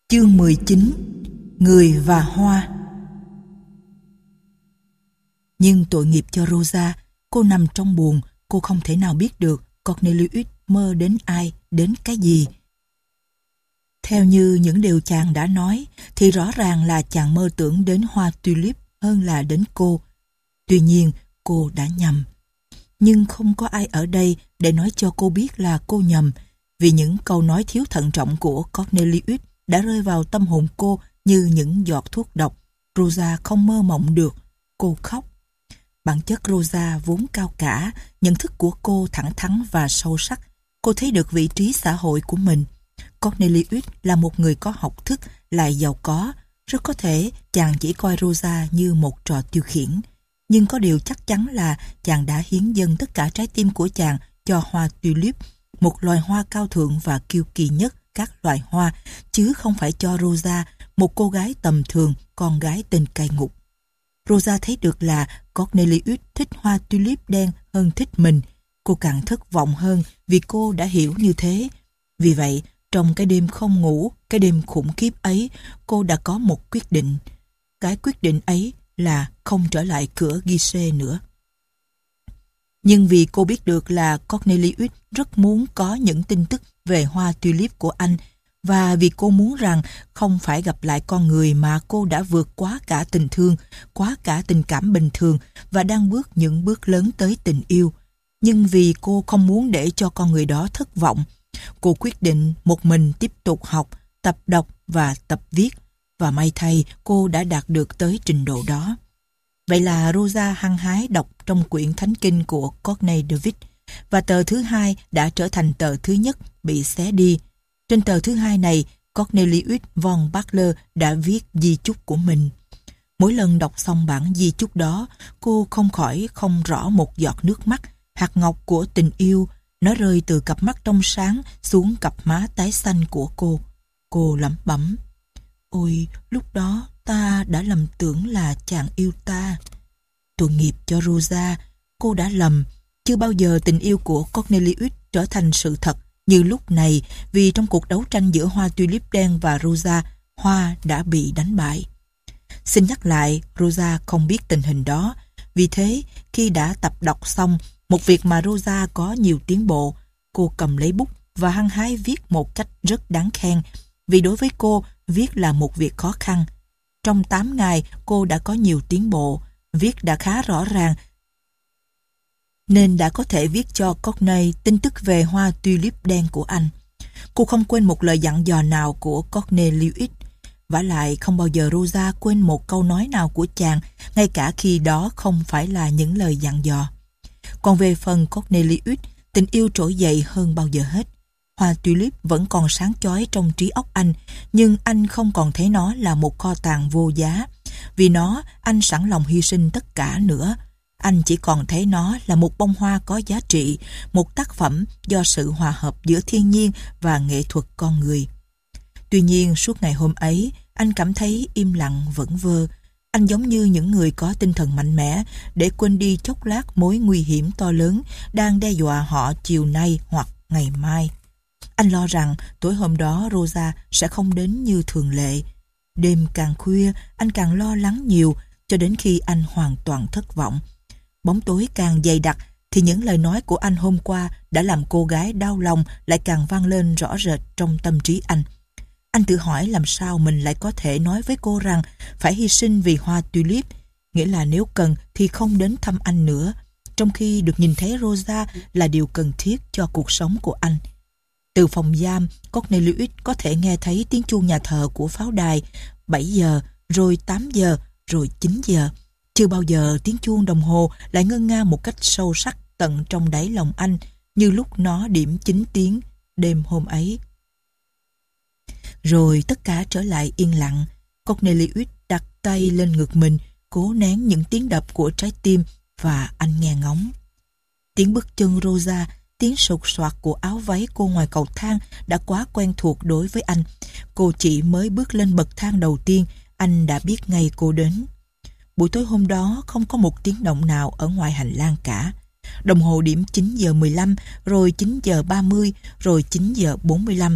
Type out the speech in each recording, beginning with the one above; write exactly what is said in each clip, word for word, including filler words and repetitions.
Chương mười chín. Người và hoa. Nhưng tội nghiệp cho Rosa, cô nằm trong buồng, cô không thể nào biết được Cornelius mơ đến ai, đến cái gì. Theo như những điều chàng đã nói, thì rõ ràng là chàng mơ tưởng đến hoa tulip hơn là đến cô. Tuy nhiên, cô đã nhầm. Nhưng không có ai ở đây để nói cho cô biết là cô nhầm, vì những câu nói thiếu thận trọng của Cornelius đã rơi vào tâm hồn cô như những giọt thuốc độc. Rosa không mơ mộng được. Cô khóc. Bản chất Rosa vốn cao cả, nhận thức của cô thẳng thắn và sâu sắc. Cô thấy được vị trí xã hội của mình. Cornelius là một người có học thức, lại giàu có. Rất có thể chàng chỉ coi Rosa như một trò tiêu khiển. Nhưng có điều chắc chắn là chàng đã hiến dâng tất cả trái tim của chàng cho hoa tulip, một loài hoa cao thượng và kiêu kỳ nhất các loài hoa, chứ không phải cho Rosa, một cô gái tầm thường, con gái tên cai ngục. Rosa thấy được là Cornelius thích hoa tulip đen hơn thích mình. Cô càng thất vọng hơn vì cô đã hiểu như thế. Vì vậy, trong cái đêm không ngủ, cái đêm khủng khiếp ấy, cô đã có một quyết định. Cái quyết định ấy là không trở lại cửa guichet nữa. Nhưng vì cô biết được là Cornelius rất muốn có những tin tức về hoa tulip của anh, và vì cô muốn rằng không phải gặp lại con người mà cô đã vượt quá cả tình thương, quá cả tình cảm bình thường và đang bước những bước lớn tới tình yêu. Nhưng vì cô không muốn để cho con người đó thất vọng, cô quyết định một mình tiếp tục học, tập đọc và tập viết, và may thay cô đã đạt được tới trình độ đó. Vậy là Rosa hăng hái đọc trong quyển thánh kinh của Corney David, và tờ thứ hai đã trở thành tờ thứ nhất bị xé đi. Trên tờ thứ hai này, Cornelius von Bachler đã viết di chúc của mình. Mỗi lần đọc xong bản di chúc đó, cô không khỏi không rõ một giọt nước mắt, hạt ngọc của tình yêu, nó rơi từ cặp mắt trong sáng xuống cặp má tái xanh của cô. Cô lẩm bẩm: "Ôi, lúc đó ta đã lầm tưởng là chàng yêu ta." Tội nghiệp cho Rosa, cô đã lầm. Chưa bao giờ tình yêu của Cornelius trở thành sự thật như lúc này, vì trong cuộc đấu tranh giữa hoa tulip đen và Rosa, hoa đã bị đánh bại. Xin nhắc lại, Rosa không biết tình hình đó. Vì thế, khi đã tập đọc xong, một việc mà Rosa có nhiều tiến bộ, cô cầm lấy bút và hăng hái viết một cách rất đáng khen, vì đối với cô, viết là một việc khó khăn. Trong tám ngày, cô đã có nhiều tiến bộ, viết đã khá rõ ràng, nên đã có thể viết cho Corney tin tức về hoa tulip đen của anh. Cô không quên một lời dặn dò nào của Cornelius. Vả lại không bao giờ Rosa quên một câu nói nào của chàng, ngay cả khi đó không phải là những lời dặn dò. Còn về phần Cornelius, tình yêu trỗi dậy hơn bao giờ hết. Hoa tulip vẫn còn sáng chói trong trí óc anh, nhưng anh không còn thấy nó là một kho tàng vô giá. Vì nó, anh sẵn lòng hy sinh tất cả nữa. Anh chỉ còn thấy nó là một bông hoa có giá trị, một tác phẩm do sự hòa hợp giữa thiên nhiên và nghệ thuật con người. Tuy nhiên, suốt ngày hôm ấy, anh cảm thấy im lặng vẩn vơ. Anh giống như những người có tinh thần mạnh mẽ để quên đi chốc lát mối nguy hiểm to lớn đang đe dọa họ chiều nay hoặc ngày mai. Anh lo rằng tối hôm đó Rosa sẽ không đến như thường lệ. Đêm càng khuya, anh càng lo lắng nhiều, cho đến khi anh hoàn toàn thất vọng. Bóng tối càng dày đặc, thì những lời nói của anh hôm qua đã làm cô gái đau lòng lại càng vang lên rõ rệt trong tâm trí anh. Anh tự hỏi làm sao mình lại có thể nói với cô rằng phải hy sinh vì hoa tulip, nghĩa là nếu cần thì không đến thăm anh nữa, trong khi được nhìn thấy Rosa là điều cần thiết cho cuộc sống của anh. Từ phòng giam, Cornelius có thể nghe thấy tiếng chuông nhà thờ của pháo đài, bảy giờ, rồi tám giờ, rồi chín giờ. Chưa bao giờ tiếng chuông đồng hồ lại ngân nga một cách sâu sắc tận trong đáy lòng anh, như lúc nó điểm chín tiếng đêm hôm ấy. Rồi tất cả trở lại yên lặng. Cornelius đặt tay lên ngực mình, cố nén những tiếng đập của trái tim, và anh nghe ngóng. Tiếng bước chân Rosa, tiếng sột soạt của áo váy cô ngoài cầu thang đã quá quen thuộc đối với anh. Cô chỉ mới bước lên bậc thang đầu tiên, anh đã biết ngay cô đến. Buổi tối hôm đó không có một tiếng động nào ở ngoài hành lang cả. Đồng hồ điểm chín giờ mười lăm, rồi chín giờ ba mươi, rồi chín giờ bốn mươi lăm,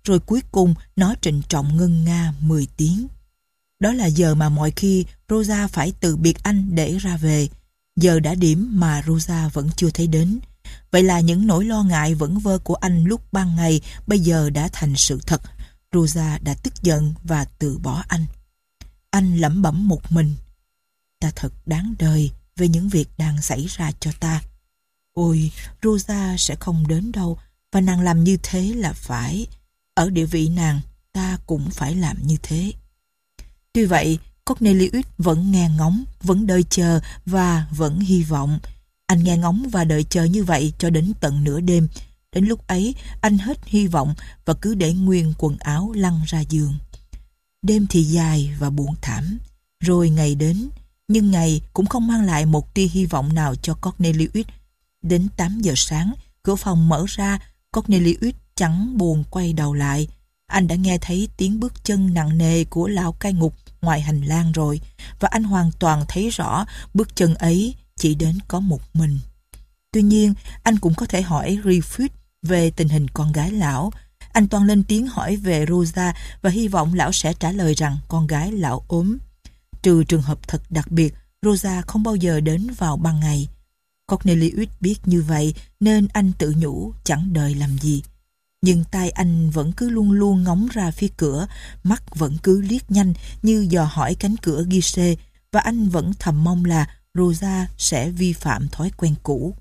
rồi cuối cùng nó trịnh trọng ngân nga mười tiếng. Đó là giờ mà mọi khi Rosa phải từ biệt anh để ra về. Giờ đã điểm mà Rosa vẫn chưa thấy đến. Vậy là những nỗi lo ngại vẩn vơ của anh lúc ban ngày bây giờ đã thành sự thật. Rosa đã tức giận và từ bỏ anh. Anh lẩm bẩm một mình. Ta thật đáng đời về những việc đang xảy ra cho ta. Ôi, Rosa sẽ không đến đâu, và nàng làm như thế là phải. Ở địa vị nàng, ta cũng phải làm như thế. Tuy vậy, Cornelius vẫn nghe ngóng, vẫn đợi chờ và vẫn hy vọng. Anh nghe ngóng và đợi chờ như vậy cho đến tận nửa đêm. Đến lúc ấy, anh hết hy vọng và cứ để nguyên quần áo lăn ra giường. Đêm thì dài và buồn thảm. Rồi ngày đến, nhưng ngày cũng không mang lại một tia hy vọng nào cho Cornelius. Đến tám giờ sáng, cửa phòng mở ra, Cornelius chẳng buồn quay đầu lại. Anh đã nghe thấy tiếng bước chân nặng nề của lão cai ngục ngoài hành lang rồi, và anh hoàn toàn thấy rõ bước chân ấy chỉ đến có một mình. Tuy nhiên, anh cũng có thể hỏi Griffith về tình hình con gái lão. Anh toan lên tiếng hỏi về Rosa và hy vọng lão sẽ trả lời rằng con gái lão ốm. Trừ trường hợp thật đặc biệt, Rosa không bao giờ đến vào ban ngày. Cornelius biết như vậy nên anh tự nhủ chẳng đợi làm gì. Nhưng tai anh vẫn cứ luôn luôn ngóng ra phía cửa, mắt vẫn cứ liếc nhanh như dò hỏi cánh cửa ghi xê, và anh vẫn thầm mong là Rosa sẽ vi phạm thói quen cũ.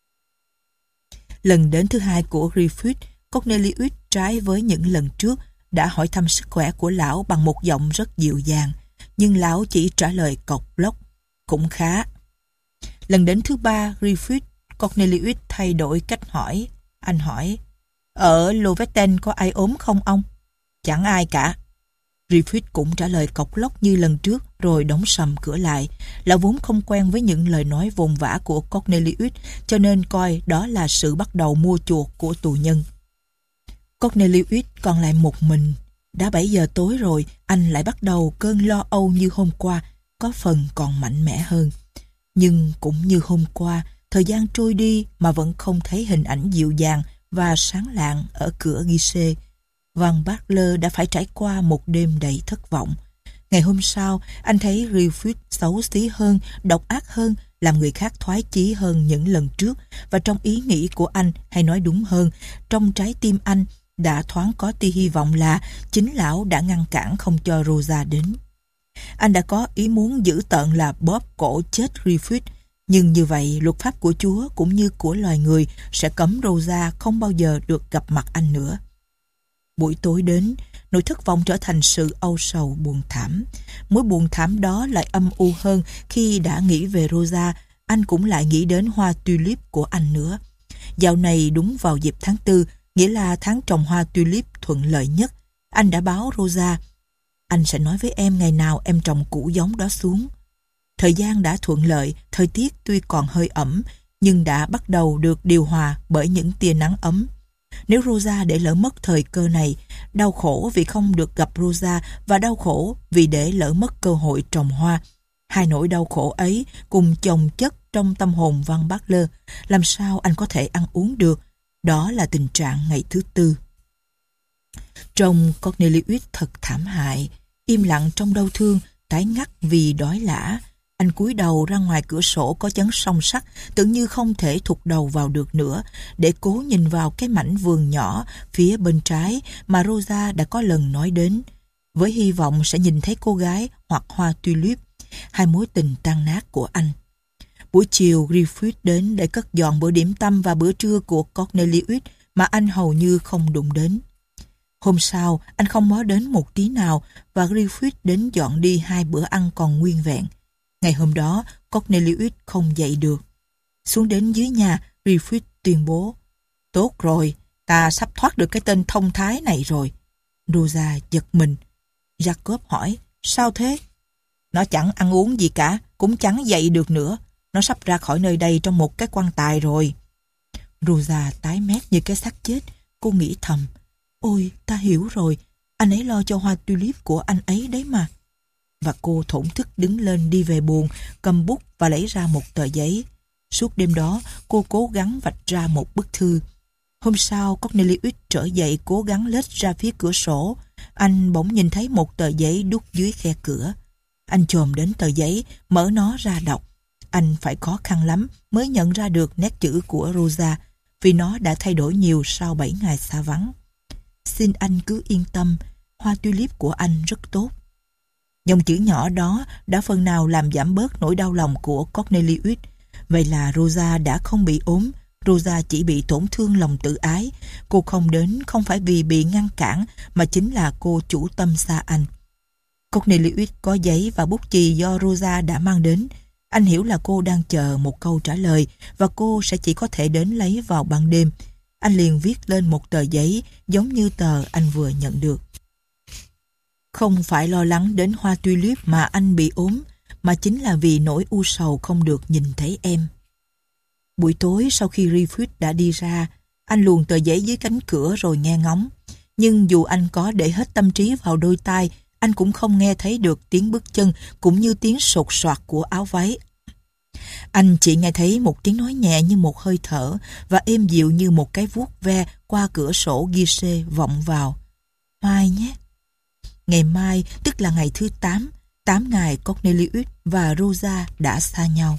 Lần đến thứ hai của Griffith, Cornelius trái với những lần trước đã hỏi thăm sức khỏe của lão bằng một giọng rất dịu dàng, nhưng lão chỉ trả lời cộc lốc, cũng khá. Lần đến thứ ba Griffith, Cornelius thay đổi cách hỏi. Anh hỏi, ở Lovetten có ai ốm không ông? Chẳng ai cả. Griffith cũng trả lời cộc lốc như lần trước rồi đóng sầm cửa lại. Lão vốn không quen với những lời nói vồn vã của Cornelius, cho nên coi đó là sự bắt đầu mua chuộc của tù nhân. Cornelius còn lại một mình. Đã bảy giờ tối rồi, anh lại bắt đầu cơn lo âu như hôm qua, có phần còn mạnh mẽ hơn. Nhưng cũng như hôm qua, thời gian trôi đi mà vẫn không thấy hình ảnh dịu dàng và sáng lạng ở cửa ghi xê. Van Butler đã phải trải qua một đêm đầy thất vọng. Ngày hôm sau, anh thấy Griffith xấu xí hơn, độc ác hơn, làm người khác thoái chí hơn những lần trước, và trong ý nghĩ của anh, hay nói đúng hơn, trong trái tim anh, đã thoáng có tia hy vọng là chính lão đã ngăn cản không cho Rosa đến. Anh đã có ý muốn giữ tợn là bóp cổ chết Griffith, nhưng như vậy luật pháp của Chúa cũng như của loài người sẽ cấm Rosa không bao giờ được gặp mặt anh nữa. Buổi tối đến, nỗi thất vọng trở thành sự âu sầu buồn thảm. Mối buồn thảm đó lại âm u hơn khi đã nghĩ về Rosa, anh cũng lại nghĩ đến hoa tulip của anh nữa. Dạo này đúng vào dịp tháng tư, nghĩa là tháng trồng hoa tulip thuận lợi nhất, anh đã báo Rosa, anh sẽ nói với em ngày nào em trồng củ giống đó xuống. Thời gian đã thuận lợi, thời tiết tuy còn hơi ẩm, nhưng đã bắt đầu được điều hòa bởi những tia nắng ấm. Nếu Rosa để lỡ mất thời cơ này, đau khổ vì không được gặp Rosa và đau khổ vì để lỡ mất cơ hội trồng hoa, hai nỗi đau khổ ấy cùng chồng chất trong tâm hồn Van Butler, làm sao anh có thể ăn uống được? Đó là tình trạng ngày thứ tư. Trông Cornelius thật thảm hại, im lặng trong đau thương, tái ngắt vì đói lả. Anh cúi đầu ra ngoài cửa sổ có chắn song sắt, tưởng như không thể thụt đầu vào được nữa, để cố nhìn vào cái mảnh vườn nhỏ phía bên trái mà Rosa đã có lần nói đến, với hy vọng sẽ nhìn thấy cô gái hoặc hoa tulip, hai mối tình tan nát của anh. Buổi chiều, Griffith đến để cất dọn bữa điểm tâm và bữa trưa của Cornelius mà anh hầu như không đụng đến. Hôm sau, anh không mó đến một tí nào và Griffith đến dọn đi hai bữa ăn còn nguyên vẹn. Ngày hôm đó, Cornelius không dậy được. Xuống đến dưới nhà, Griffith tuyên bố, tốt rồi, ta sắp thoát được cái tên thông thái này rồi. Rosa giật mình. Jacob hỏi, sao thế? Nó chẳng ăn uống gì cả, cũng chẳng dậy được nữa. Nó sắp ra khỏi nơi đây trong một cái quan tài rồi. Rosa tái mét như cái xác chết. Cô nghĩ thầm, ôi, ta hiểu rồi, anh ấy lo cho hoa tulip của anh ấy đấy mà. Và cô thổn thức đứng lên đi về buồng, cầm bút và lấy ra một tờ giấy. Suốt đêm đó, cô cố gắng vạch ra một bức thư. Hôm sau, Cornelius trở dậy cố gắng lết ra phía cửa sổ. Anh bỗng nhìn thấy một tờ giấy đút dưới khe cửa. Anh chồm đến tờ giấy, mở nó ra đọc. Anh phải khó khăn lắm mới nhận ra được nét chữ của Rosa, vì nó đã thay đổi nhiều sau bảy ngày xa vắng. Xin anh cứ yên tâm, hoa tulip của anh rất tốt. Dòng chữ nhỏ đó đã phần nào làm giảm bớt nỗi đau lòng của Cornelius. Vậy là Rosa đã không bị ốm. Rosa chỉ bị tổn thương lòng tự ái. Cô không đến không phải vì bị ngăn cản, mà chính là cô chủ tâm xa anh. Cornelius có giấy và bút chì do Rosa đã mang đến. Anh hiểu là cô đang chờ một câu trả lời và cô sẽ chỉ có thể đến lấy vào ban đêm. Anh liền viết lên một tờ giấy giống như tờ anh vừa nhận được. Không phải lo lắng đến hoa tulip mà anh bị ốm, mà chính là vì nỗi u sầu không được nhìn thấy em. Buổi tối sau khi Rifus đã đi ra, anh luồn tờ giấy dưới cánh cửa rồi nghe ngóng. Nhưng dù anh có để hết tâm trí vào đôi tai, anh cũng không nghe thấy được tiếng bước chân cũng như tiếng sột soạt của áo váy. Anh chỉ nghe thấy một tiếng nói nhẹ như một hơi thở và êm dịu như một cái vuốt ve qua cửa sổ ghi-xê vọng vào. Mai nhé. Ngày mai, tức là ngày thứ tám, tám ngày Cornelius và Rosa đã xa nhau.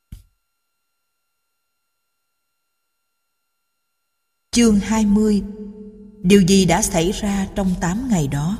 Chương hai mươi. Điều gì đã xảy ra trong tám ngày đó?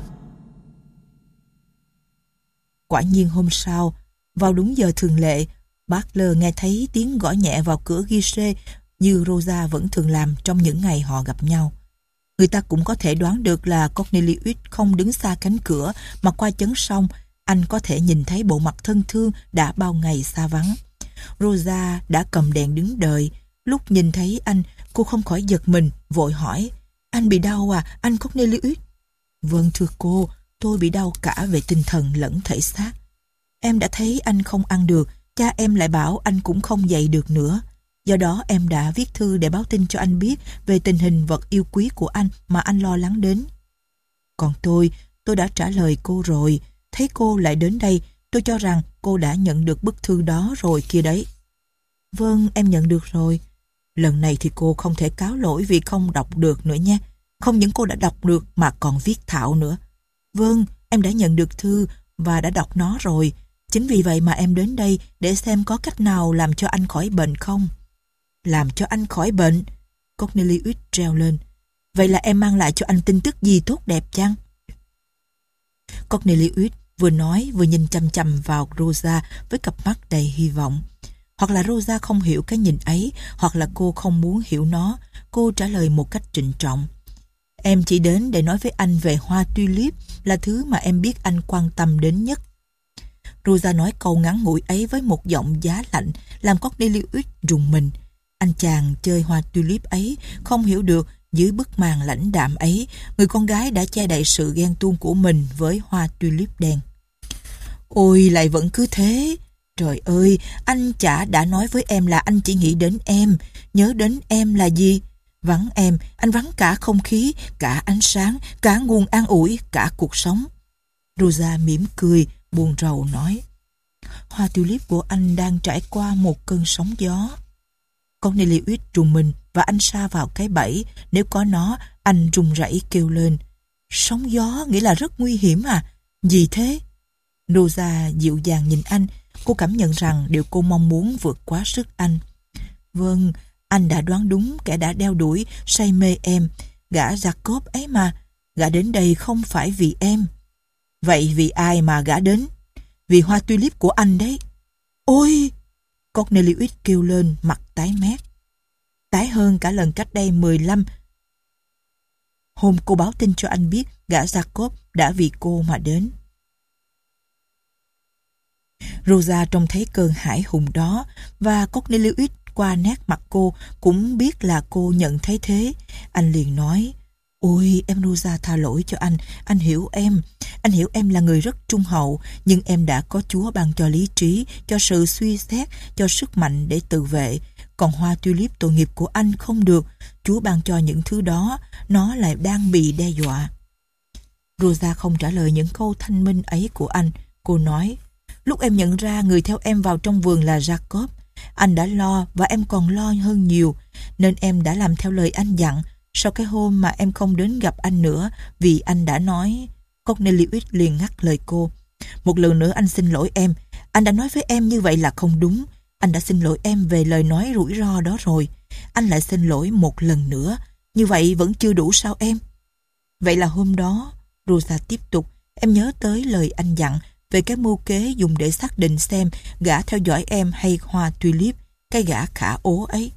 Quả nhiên hôm sau, vào đúng giờ thường lệ, Butler nghe thấy tiếng gõ nhẹ vào cửa ghi-xê như Rosa vẫn thường làm trong những ngày họ gặp nhau. Người ta cũng có thể đoán được là Cornelius không đứng xa cánh cửa mà qua chấn sông, anh có thể nhìn thấy bộ mặt thân thương đã bao ngày xa vắng. Rosa đã cầm đèn đứng đợi. Lúc nhìn thấy anh, cô không khỏi giật mình, vội hỏi: Anh bị đau à, anh Cornelius? Vâng thưa cô, tôi bị đau cả về tinh thần lẫn thể xác. Em đã thấy anh không ăn được, cha em lại bảo anh cũng không dậy được nữa. Do đó em đã viết thư để báo tin cho anh biết về tình hình vật yêu quý của anh mà anh lo lắng đến. Còn tôi, tôi đã trả lời cô rồi. Thấy cô lại đến đây, tôi cho rằng cô đã nhận được bức thư đó rồi kia đấy. Vâng, em nhận được rồi. Lần này thì cô không thể cáo lỗi vì không đọc được nữa nha. Không những cô đã đọc được mà còn viết thạo nữa. Vâng, em đã nhận được thư và đã đọc nó rồi. Chính vì vậy mà em đến đây để xem có cách nào làm cho anh khỏi bệnh không. Làm cho anh khỏi bệnh? Cornelius reo lên. Vậy là em mang lại cho anh tin tức gì tốt đẹp chăng? Cornelius vừa nói vừa nhìn chăm chăm vào Rosa với cặp mắt đầy hy vọng. Hoặc là Rosa không hiểu cái nhìn ấy, hoặc là cô không muốn hiểu nó. Cô trả lời một cách trịnh trọng. Em chỉ đến để nói với anh về hoa tulip, là thứ mà em biết anh quan tâm đến nhất. Rosa nói câu ngắn ngủi ấy với một giọng giá lạnh, làm Cornelius rùng mình. Anh chàng chơi hoa tulip ấy không hiểu được dưới bức màn lãnh đạm ấy, người con gái đã che đậy sự ghen tuông của mình với hoa tulip đen. Ôi lại vẫn cứ thế. Trời ơi, anh chả đã nói với em là anh chỉ nghĩ đến em. Nhớ đến em là gì? Vắng em, anh vắng cả không khí, cả ánh sáng, cả nguồn an ủi, cả cuộc sống. Rosa mỉm cười, buồn rầu nói. Hoa tulip của anh đang trải qua một cơn sóng gió. Cornelius rùng mình và anh sa vào cái bẫy. Nếu có nó, anh run rẩy kêu lên. Sóng gió nghĩa là rất nguy hiểm à? Gì thế? Rosa dịu dàng nhìn anh. Cô cảm nhận rằng điều cô mong muốn vượt quá sức anh. Vâng, anh đã đoán đúng kẻ đã đeo đuổi, say mê em. Gã Jacob ấy mà. Gã đến đây không phải vì em. Vậy vì ai mà gã đến? Vì hoa tulip của anh đấy. Ôi! Cornelius kêu lên, mặt tái mét. Tái hơn cả lần cách đây mười lăm. Hôm cô báo tin cho anh biết gã Jacob đã vì cô mà đến. Rosa trông thấy cơn hải hùng đó và Cornelius qua nét mặt cô cũng biết là cô nhận thấy thế. Anh liền nói, ôi em Rosa tha lỗi cho anh, anh hiểu em. Anh hiểu em là người rất trung hậu, nhưng em đã có Chúa ban cho lý trí, cho sự suy xét, cho sức mạnh để tự vệ. Còn hoa tulip tội nghiệp của anh không được. Chúa ban cho những thứ đó, nó lại đang bị đe dọa. Rosa không trả lời những câu thanh minh ấy của anh. Cô nói, lúc em nhận ra người theo em vào trong vườn là Jacob, anh đã lo và em còn lo hơn nhiều, nên em đã làm theo lời anh dặn. sau cái hôm mà em không đến gặp anh nữa vì anh đã nói... Cornelius liền ngắt lời cô. Một lần nữa anh xin lỗi em. Anh đã nói với em như vậy là không đúng. Anh đã xin lỗi em về lời nói rủi ro đó rồi. Anh lại xin lỗi một lần nữa. Như vậy vẫn chưa đủ sao em? Vậy là hôm đó, Rosa tiếp tục, em nhớ tới lời anh dặn về cái mưu kế dùng để xác định xem gã theo dõi em hay hoa tulip, cái gã khả ố ấy.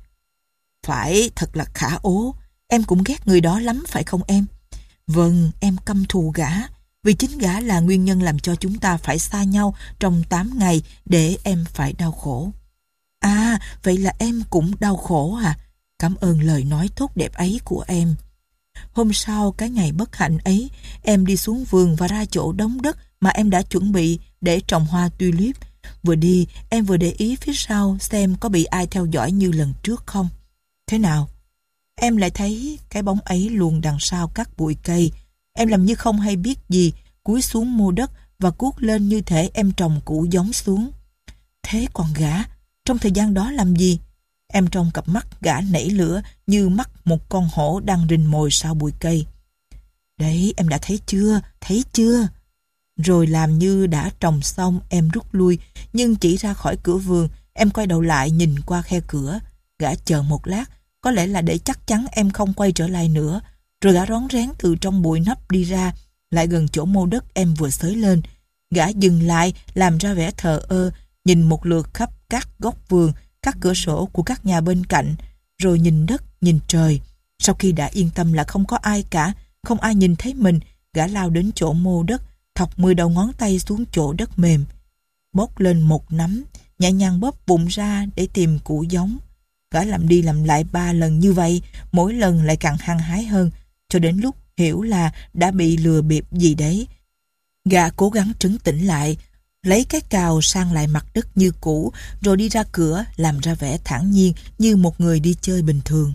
Phải, thật là khả ố. Em cũng ghét người đó lắm phải không em? Vâng, em căm thù gã. Vì chính gã là nguyên nhân làm cho chúng ta phải xa nhau trong tám ngày để em phải đau khổ. À, vậy là em cũng đau khổ à? Cảm ơn lời nói tốt đẹp ấy của em. Hôm sau cái ngày bất hạnh ấy, em đi xuống vườn và ra chỗ đống đất mà em đã chuẩn bị để trồng hoa tulip. Vừa đi, em vừa để ý phía sau xem có bị ai theo dõi như lần trước không. Thế nào? Em lại thấy cái bóng ấy luôn đằng sau các bụi cây. Em làm như không hay biết gì, cúi xuống mô đất và cuốc lên như thể em trồng củ giống xuống. Thế còn gã, trong thời gian đó làm gì? Em trong cặp mắt gã nảy lửa như mắt một con hổ đang rình mồi sau bụi cây. Đấy, em đã thấy chưa? Thấy chưa? Rồi làm như đã trồng xong, em rút lui, nhưng chỉ ra khỏi cửa vườn, em quay đầu lại nhìn qua khe cửa. Gã chờ một lát, có lẽ là để chắc chắn em không quay trở lại nữa. Rồi gã rón rén từ trong bụi nấp đi ra, lại gần chỗ mô đất em vừa xới lên. Gã dừng lại, làm ra vẻ thờ ơ, nhìn một lượt khắp các góc vườn, các cửa sổ của các nhà bên cạnh, rồi nhìn đất, nhìn trời. Sau khi đã yên tâm là không có ai cả, không ai nhìn thấy mình, gã lao đến chỗ mô đất, thọc mười đầu ngón tay xuống chỗ đất mềm. Bốc lên một nắm, nhẹ nhàng bóp bụng ra để tìm củ giống. Gã làm đi làm lại ba lần như vậy, mỗi lần lại càng hăng hái hơn, cho đến lúc hiểu là đã bị lừa bịp gì đấy. Gã cố gắng trấn tĩnh lại, lấy cái cào sang lại mặt đất như cũ, rồi đi ra cửa làm ra vẻ thản nhiên như một người đi chơi bình thường.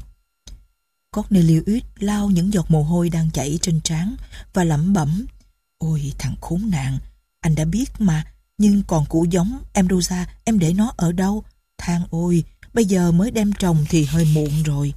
Cornelius lau những giọt mồ hôi đang chảy trên trán và lẩm bẩm: Ôi thằng khốn nạn, anh đã biết mà, nhưng còn củ giống, em Rosa, em để nó ở đâu? Than ôi, bây giờ mới đem trồng thì hơi muộn rồi.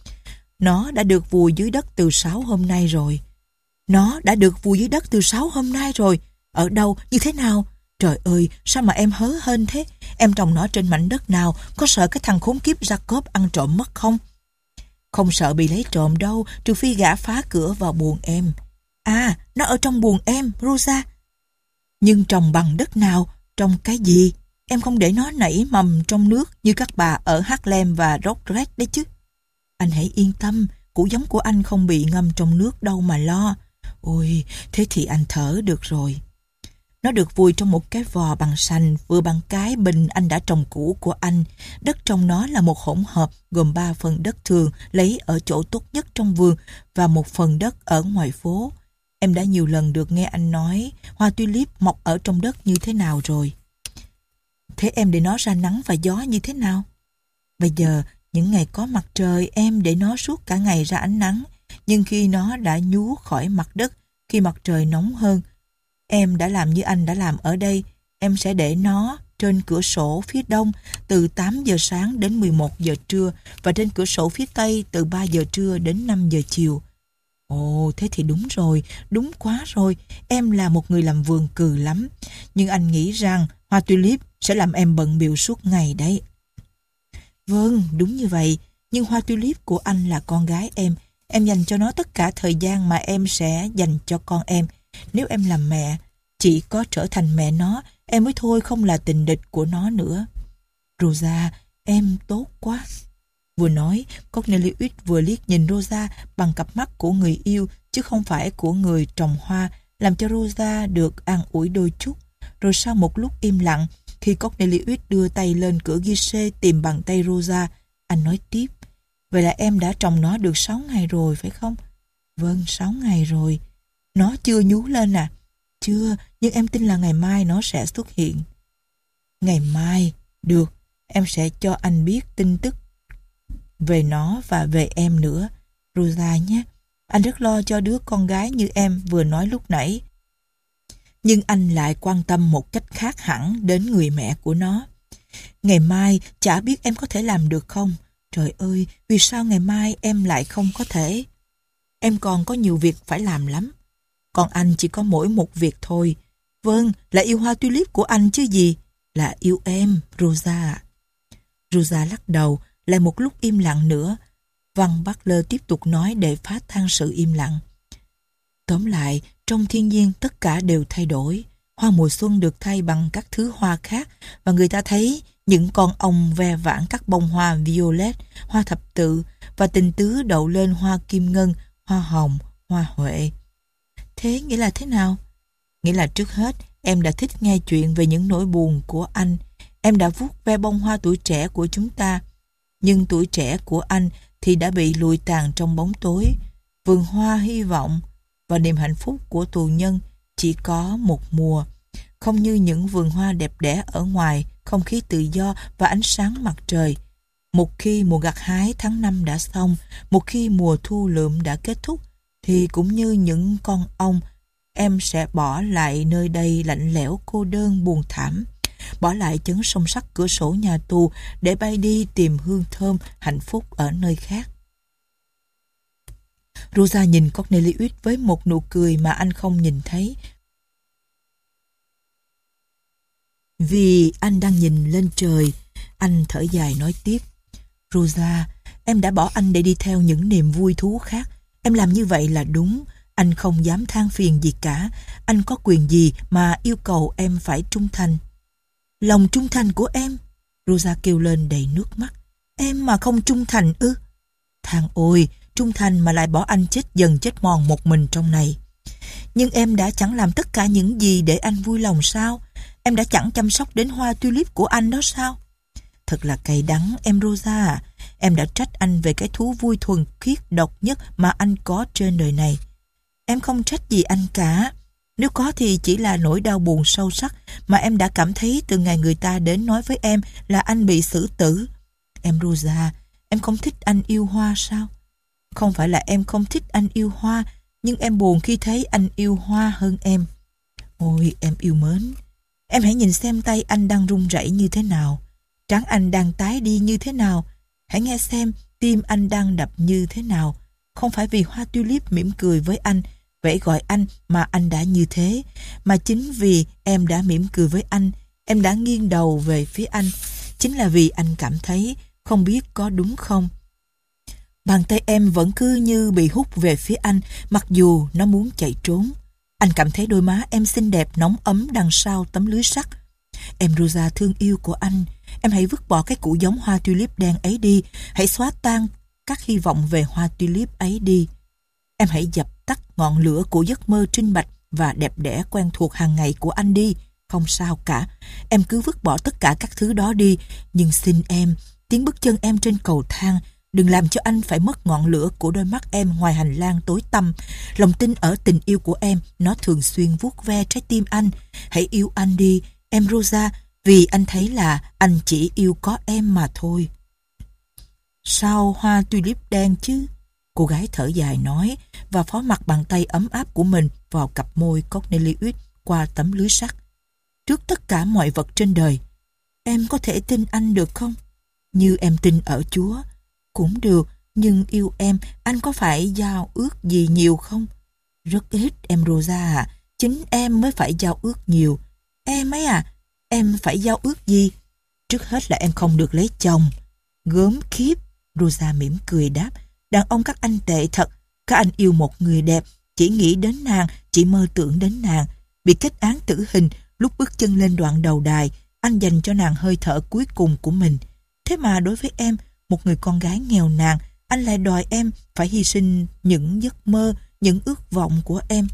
Nó đã được vùi dưới đất từ sáu hôm nay rồi. Nó đã được vùi dưới đất từ sáu hôm nay rồi. Ở đâu? Như thế nào? Trời ơi, sao mà em hớ hênh thế? Em trồng nó trên mảnh đất nào? Có sợ cái thằng khốn kiếp Jacob ăn trộm mất không? Không sợ bị lấy trộm đâu, trừ phi gã phá cửa vào buồng em. À, nó ở trong buồng em, Rosa. Nhưng trồng bằng đất nào? Trồng cái gì? Em không để nó nảy mầm trong nước như các bà ở Harlem và Rockred đấy chứ. Anh hãy yên tâm, củ giống của anh không bị ngâm trong nước đâu mà lo. Ôi, thế thì anh thở được rồi. Nó được vùi trong một cái vò bằng sành vừa bằng cái bình anh đã trồng cũ của anh. Đất trong nó là một hỗn hợp gồm ba phần đất thường lấy ở chỗ tốt nhất trong vườn và một phần đất ở ngoài phố. Em đã nhiều lần được nghe anh nói hoa tulip mọc ở trong đất như thế nào rồi. Thế em để nó ra nắng và gió như thế nào? Bây giờ, những ngày có mặt trời em để nó suốt cả ngày ra ánh nắng. Nhưng khi nó đã nhú khỏi mặt đất, khi mặt trời nóng hơn, em đã làm như anh đã làm ở đây. Em sẽ để nó trên cửa sổ phía đông từ tám giờ sáng đến mười một giờ trưa và trên cửa sổ phía tây từ ba giờ trưa đến năm giờ chiều. Ồ, thế thì đúng rồi, đúng quá rồi. Em là một người làm vườn cừ lắm. Nhưng anh nghĩ rằng hoa tulip sẽ làm em bận bịu suốt ngày đấy. Vâng, đúng như vậy. Nhưng hoa tulip của anh là con gái em. Em dành cho nó tất cả thời gian mà em sẽ dành cho con em. Nếu em làm mẹ, chỉ có trở thành mẹ nó, em mới thôi không là tình địch của nó nữa. Rosa, em tốt quá. Vừa nói, Cornelius vừa liếc nhìn Rosa bằng cặp mắt của người yêu chứ không phải của người trồng hoa, làm cho Rosa được an ủi đôi chút. Rồi sau một lúc im lặng, khi Cornelius đưa tay lên cửa ghi-xê tìm bằng tay Rosa, anh nói tiếp: Vậy là em đã trồng nó được sáu ngày rồi phải không? Vâng, sáu ngày rồi. Nó chưa nhú lên à? Chưa, nhưng em tin là ngày mai nó sẽ xuất hiện. Ngày mai? Được, em sẽ cho anh biết tin tức về nó và về em nữa, Rosa nhé. Anh rất lo cho đứa con gái như em vừa nói lúc nãy. Nhưng anh lại quan tâm một cách khác hẳn đến người mẹ của nó. Ngày mai chả biết em có thể làm được không? Trời ơi, vì sao ngày mai em lại không có thể? Em còn có nhiều việc phải làm lắm. Còn anh chỉ có mỗi một việc thôi. Vâng, là yêu hoa tulip của anh chứ gì. Là yêu em, Rosa. Rosa lắc đầu, lại một lúc im lặng nữa. Văn Butler tiếp tục nói để phá tan sự im lặng. Tóm lại, trong thiên nhiên tất cả đều thay đổi. Hoa mùa xuân được thay bằng các thứ hoa khác và người ta thấy những con ong ve vãn các bông hoa violet, hoa thập tự và tình tứ đậu lên hoa kim ngân, hoa hồng, hoa huệ. Thế nghĩa là thế nào? Nghĩa là trước hết em đã thích nghe chuyện về những nỗi buồn của anh. Em đã vuốt ve bông hoa tuổi trẻ của chúng ta. Nhưng tuổi trẻ của anh thì đã bị lùi tàn trong bóng tối. Vườn hoa hy vọng và niềm hạnh phúc của tù nhân chỉ có một mùa. Không như những vườn hoa đẹp đẽ ở ngoài, không khí tự do và ánh sáng mặt trời. Một khi mùa gặt hái tháng năm đã xong, một khi mùa thu lượm đã kết thúc, thì cũng như những con ong, em sẽ bỏ lại nơi đây lạnh lẽo, cô đơn, buồn thảm. Bỏ lại chấn song sắt cửa sổ nhà tù để bay đi tìm hương thơm, hạnh phúc ở nơi khác. Rosa nhìn Cornelius với một nụ cười mà anh không nhìn thấy. Vì anh đang nhìn lên trời, anh thở dài nói tiếp. Rosa, em đã bỏ anh để đi theo những niềm vui thú khác. Em làm như vậy là đúng. Anh không dám than phiền gì cả. Anh có quyền gì mà yêu cầu em phải trung thành? Lòng trung thành của em? Rosa kêu lên đầy nước mắt. Em mà không trung thành ư? Thằng ôi, trung thành mà lại bỏ anh chết dần chết mòn một mình trong này. Nhưng em đã chẳng làm tất cả những gì để anh vui lòng sao? Em đã chẳng chăm sóc đến hoa tulip của anh đó sao? Thật là cay đắng em Rosa à. Em đã trách anh về cái thú vui thuần khiết độc nhất mà anh có trên đời này. Em không trách gì anh cả. Nếu có thì chỉ là nỗi đau buồn sâu sắc mà em đã cảm thấy từ ngày người ta đến nói với em là anh bị xử tử. Em Rosa, em không thích anh yêu hoa sao? Không phải là em không thích anh yêu hoa, nhưng em buồn khi thấy anh yêu hoa hơn em. Ôi em yêu mến, em hãy nhìn xem tay anh đang run rẩy như thế nào, trán anh đang tái đi như thế nào. Hãy nghe xem tim anh đang đập như thế nào. Không phải vì hoa tulip mỉm cười với anh, vẫy gọi anh mà anh đã như thế, mà chính vì em đã mỉm cười với anh, em đã nghiêng đầu về phía anh. Chính là vì anh cảm thấy, không biết có đúng không? Bàn tay em vẫn cứ như bị hút về phía anh, mặc dù nó muốn chạy trốn. Anh cảm thấy đôi má em xinh đẹp nóng ấm đằng sau tấm lưới sắt. Em Rosa thương yêu của anh, em hãy vứt bỏ cái củ giống hoa tulip đen ấy đi, hãy xóa tan các hy vọng về hoa tulip ấy đi. Em hãy dập tắt ngọn lửa của giấc mơ trinh bạch và đẹp đẽ quen thuộc hàng ngày của anh đi. Không sao cả, em cứ vứt bỏ tất cả các thứ đó đi. Nhưng xin em, tiếng bước chân em trên cầu thang, đừng làm cho anh phải mất ngọn lửa của đôi mắt em ngoài hành lang tối tăm. Lòng tin ở tình yêu của em, nó thường xuyên vuốt ve trái tim anh. Hãy yêu anh đi, em Rosa, vì anh thấy là anh chỉ yêu có em mà thôi. Sao hoa tulip đen chứ? Cô gái thở dài nói và phó mặc bàn tay ấm áp của mình vào cặp môi Cornelius qua tấm lưới sắt. Trước tất cả mọi vật trên đời, em có thể tin anh được không? Như em tin ở Chúa. Cũng được, nhưng yêu em, anh có phải giao ước gì nhiều không? Rất ít em Rosa à, chính em mới phải giao ước nhiều. Em ấy à, em phải giao ước gì? Trước hết là em không được lấy chồng. Gớm khiếp, Rosa mỉm cười đáp. Đàn ông các anh tệ thật. Các anh yêu một người đẹp, chỉ nghĩ đến nàng, chỉ mơ tưởng đến nàng. Bị kết án tử hình, lúc bước chân lên đoạn đầu đài, anh dành cho nàng hơi thở cuối cùng của mình. Thế mà đối với em, một người con gái nghèo nàn, anh lại đòi em phải hy sinh những giấc mơ, những ước vọng của em.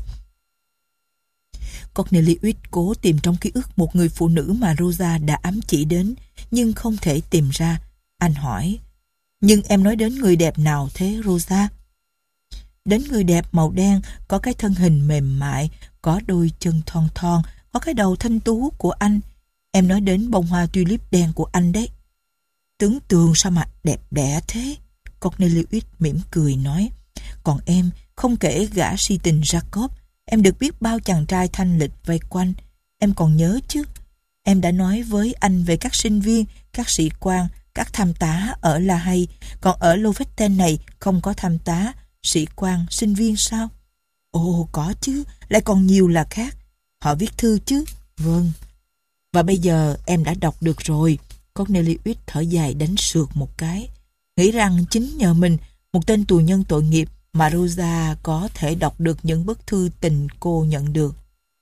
Cornelius cố tìm trong ký ức một người phụ nữ mà Rosa đã ám chỉ đến, nhưng không thể tìm ra. Anh hỏi, nhưng em nói đến người đẹp nào thế Rosa? Đến người đẹp màu đen, có cái thân hình mềm mại, có đôi chân thon thon, có cái đầu thanh tú của anh. Em nói đến bông hoa tulip đen của anh đấy. Tướng tường sao mà đẹp đẽ thế? Cornelius mỉm cười nói. Còn em, không kể gã si tình Jacob, em được biết bao chàng trai thanh lịch vây quanh. Em còn nhớ chứ? Em đã nói với anh về các sinh viên, các sĩ quan, các tham tá ở La Hay. Còn ở Lofoten này không có tham tá, Sĩ quan, sinh viên sao? Ồ, có chứ, lại còn nhiều là khác. Họ viết thư chứ? Vâng. Và bây giờ em đã đọc được rồi. Cornelius thở dài đánh sượt một cái. Nghĩ rằng chính nhờ mình, một tên tù nhân tội nghiệp, mà Rosa có thể đọc được những bức thư tình cô nhận được.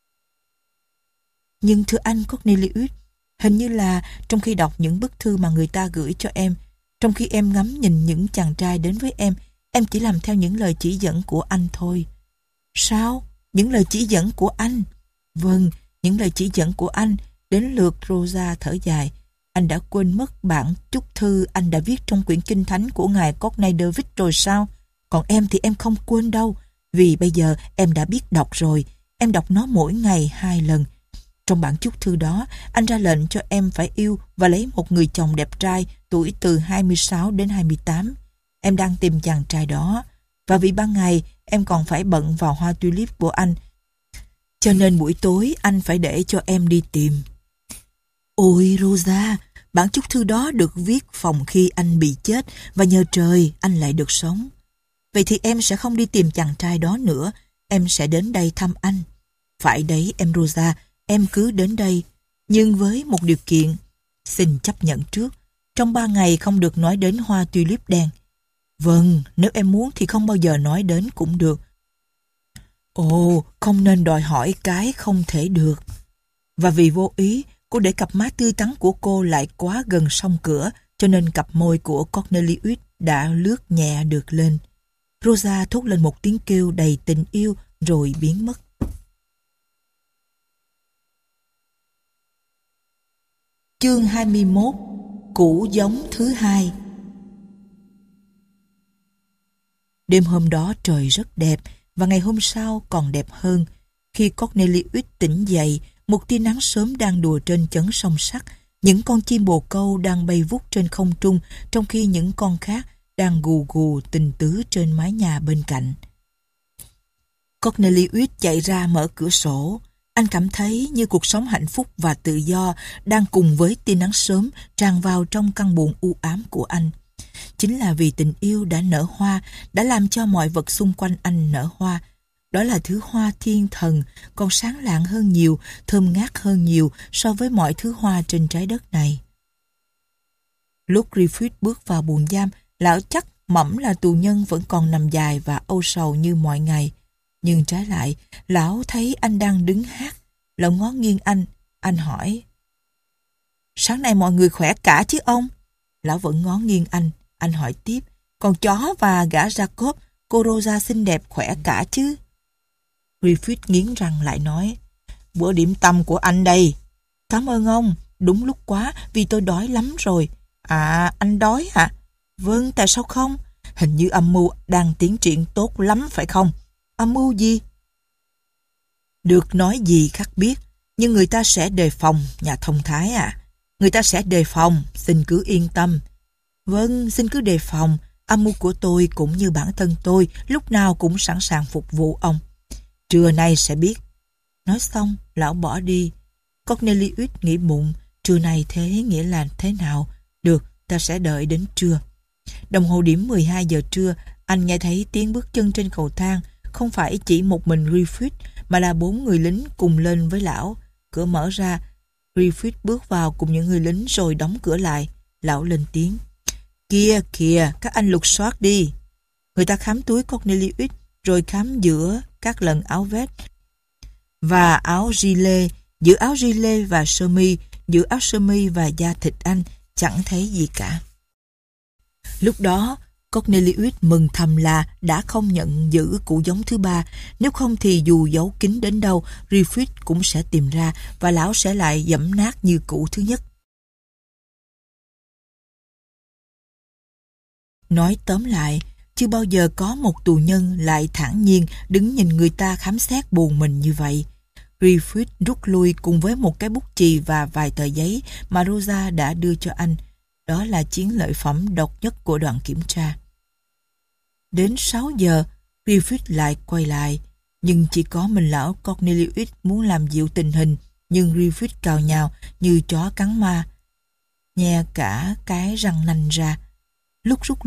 Nhưng thưa anh Cornelius, hình như là trong khi đọc những bức thư mà người ta gửi cho em, trong khi em ngắm nhìn những chàng trai đến với em, em chỉ làm theo những lời chỉ dẫn của anh thôi. Sao? Những lời chỉ dẫn của anh? Vâng, những lời chỉ dẫn của anh. Đến lượt Rosa thở dài. Anh đã quên mất bản chúc thư anh đã viết trong quyển kinh thánh của ngài Courtney David rồi sao? Còn em thì em không quên đâu, vì bây giờ em đã biết đọc rồi. Em đọc nó mỗi ngày hai lần. Trong bản chúc thư đó, anh ra lệnh cho em phải yêu và lấy một người chồng đẹp trai tuổi từ hai mươi sáu đến hai mươi tám. Em đang tìm chàng trai đó. Và vì ban ngày em còn phải bận vào hoa tulip của anh, cho nên buổi tối anh phải để cho em đi tìm. Ôi Rosa, bản chúc thư đó được viết phòng khi anh bị chết và nhờ trời anh lại được sống. Vậy thì em sẽ không đi tìm chàng trai đó nữa, em sẽ đến đây thăm anh. Phải đấy em Rosa, em cứ đến đây, nhưng với một điều kiện. Xin chấp nhận trước, trong ba ngày không được nói đến hoa tulip đen. Vâng, nếu em muốn thì không bao giờ nói đến cũng được. Ồ, không nên đòi hỏi cái không thể được. Và vì vô ý, cô để cặp má tươi tắn của cô lại quá gần song cửa, cho nên cặp môi của Cornelius đã lướt nhẹ được lên. Rosa thốt lên một tiếng kêu đầy tình yêu rồi biến mất. Chương hai mươi mốt. Củ giống thứ hai. Đêm hôm đó trời rất đẹp và ngày hôm sau còn đẹp hơn. Khi Cornelius tỉnh dậy, một tia nắng sớm đang đùa trên chấn song sắt. Những con chim bồ câu đang bay vút trên không trung, trong khi những con khác đang gù gù tình tứ trên mái nhà bên cạnh. Cornelius chạy ra mở cửa sổ. Anh cảm thấy như cuộc sống hạnh phúc và tự do đang cùng với tia nắng sớm tràn vào trong căn buồng u ám của anh. Chính là vì tình yêu đã nở hoa, đã làm cho mọi vật xung quanh anh nở hoa. Đó là thứ hoa thiên thần, còn sáng lạng hơn nhiều, thơm ngát hơn nhiều so với mọi thứ hoa trên trái đất này. Lúc Griffith bước vào buồng giam, lão chắc mẩm là tù nhân vẫn còn nằm dài và âu sầu như mọi ngày. Nhưng trái lại, lão thấy anh đang đứng hát. Lão ngó nghiêng anh, anh hỏi: Sáng nay mọi người khỏe cả chứ ông? Lão vẫn ngó nghiêng anh, anh hỏi tiếp: Còn chó và gã Jacob, cô Rosa xinh đẹp khỏe cả chứ? Griffith nghiến răng lại nói: Bữa điểm tâm của anh đây. Cảm ơn ông, đúng lúc quá vì tôi đói lắm rồi. À, anh đói hả? Vâng, tại sao không? Hình như âm mưu đang tiến triển tốt lắm phải không? Âm mưu gì? Được nói gì khác biết, nhưng người ta sẽ đề phòng, nhà thông thái à. Người ta sẽ đề phòng, xin cứ yên tâm. Vâng, xin cứ đề phòng, âm mưu của tôi cũng như bản thân tôi lúc nào cũng sẵn sàng phục vụ ông. Trưa nay sẽ biết. Nói xong, lão bỏ đi. Cornelius nghĩ bụng, trưa nay thế nghĩa là thế nào? Được, ta sẽ đợi đến trưa. Đồng hồ điểm mười hai giờ trưa, anh nghe thấy tiếng bước chân trên cầu thang. Không phải chỉ một mình Griffith, mà là bốn người lính cùng lên với lão. Cửa mở ra, Griffith bước vào cùng những người lính rồi đóng cửa lại. Lão lên tiếng: Kìa kìa, các anh lục soát đi. Người ta khám túi Cornelius, rồi khám giữa các lần áo vest và áo gilet, giữa áo gilet và sơ mi, giữa áo sơ mi và da thịt anh, chẳng thấy gì cả. Lúc đó, Cornelius mừng thầm là đã không nhận giữ cụ giống thứ ba, nếu không thì dù giấu kín đến đâu, Griffith cũng sẽ tìm ra và lão sẽ lại giẫm nát như cụ thứ nhất. Nói tóm lại, chưa bao giờ có một tù nhân lại thản nhiên đứng nhìn người ta khám xét buồng mình như vậy. Griffith rút lui cùng với một cái bút chì và vài tờ giấy mà Rosa đã đưa cho anh. Đó là chiến lợi phẩm độc nhất của đoàn kiểm tra. Đến sáu giờ, Griffith lại quay lại, nhưng chỉ có mình lão Cornelius muốn làm dịu tình hình, nhưng Griffith cào nhào như chó cắn ma, nhe cả cái răng nanh ra. Lúc rút lui,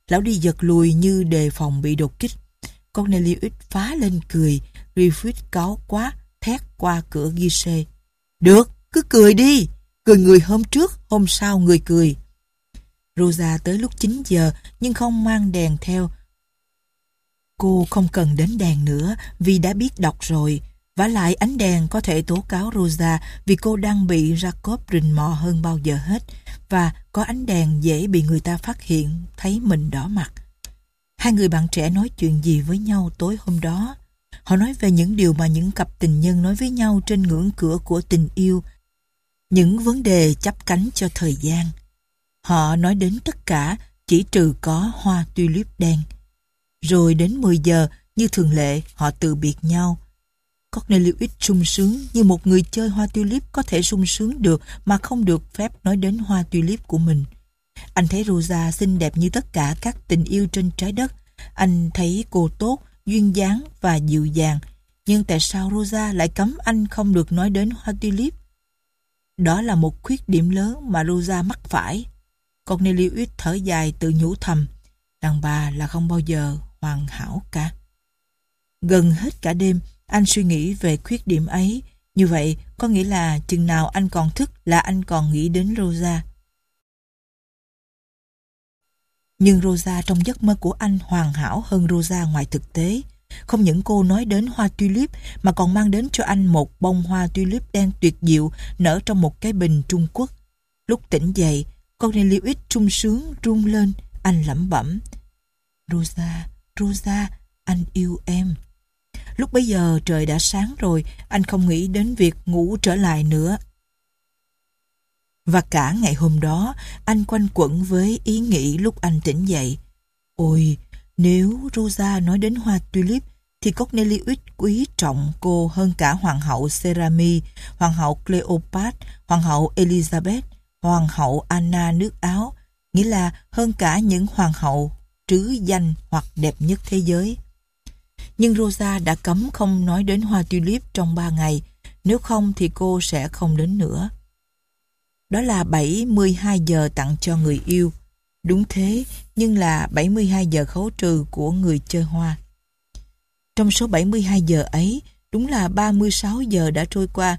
Lão đi giật lùi như đề phòng bị đột kích. Cornelius phá lên cười. Griffith cáu quá, thét qua cửa ghi xê. Được, cứ cười đi. Cười người hôm trước, hôm sau người cười. Rosa tới lúc chín giờ nhưng không mang đèn theo. Cô không cần đến đèn nữa vì đã biết đọc rồi. Vả lại ánh đèn có thể tố cáo Rosa vì cô đang bị Jacob rình mò hơn bao giờ hết, và có ánh đèn dễ bị người ta phát hiện thấy mình đỏ mặt. Hai người bạn trẻ nói chuyện gì với nhau tối hôm đó? Họ nói về những điều mà những cặp tình nhân nói với nhau trên ngưỡng cửa của tình yêu, những vấn đề chắp cánh cho thời gian. Họ nói đến tất cả chỉ trừ có hoa tulip đen. Rồi đến mười giờ, như thường lệ, họ từ biệt nhau. Cornelius sung sướng như một người chơi hoa tulip có thể sung sướng được mà không được phép nói đến hoa tulip của mình. Anh thấy Rosa xinh đẹp như tất cả các tình yêu trên trái đất. Anh thấy cô tốt, duyên dáng và dịu dàng. Nhưng tại sao Rosa lại cấm anh không được nói đến hoa tulip? Đó là một khuyết điểm lớn mà Rosa mắc phải. Cornelius thở dài tự nhủ thầm. Đàn bà là không bao giờ hoàn hảo cả. Gần hết cả đêm, anh suy nghĩ về khuyết điểm ấy. Như vậy, có nghĩa là chừng nào anh còn thức là anh còn nghĩ đến Rosa. Nhưng Rosa trong giấc mơ của anh hoàn hảo hơn Rosa ngoài thực tế. Không những cô nói đến hoa tulip mà còn mang đến cho anh một bông hoa tulip đen tuyệt diệu nở trong một cái bình Trung Quốc. Lúc tỉnh dậy, Cornelius sung sướng run lên. Anh lẩm bẩm. Rosa, Rosa, anh yêu em. Lúc bấy giờ trời đã sáng rồi, anh không nghĩ đến việc ngủ trở lại nữa. Và cả ngày hôm đó, anh quanh quẩn với ý nghĩ lúc anh tỉnh dậy. Ôi, nếu Rosa nói đến hoa tulip, thì Cornelius quý trọng cô hơn cả Hoàng hậu Serami, Hoàng hậu Cleopat, Hoàng hậu Elizabeth, Hoàng hậu Anna nước Áo, nghĩa là hơn cả những hoàng hậu trứ danh hoặc đẹp nhất thế giới. Nhưng Rosa đã cấm không nói đến hoa tulip trong ba ngày, nếu không thì cô sẽ không đến nữa. Đó là bảy mươi hai giờ tặng cho người yêu. Đúng thế, nhưng là bảy mươi hai giờ khấu trừ của người chơi hoa. Trong số bảy mươi hai giờ ấy, đúng là ba mươi sáu giờ đã trôi qua.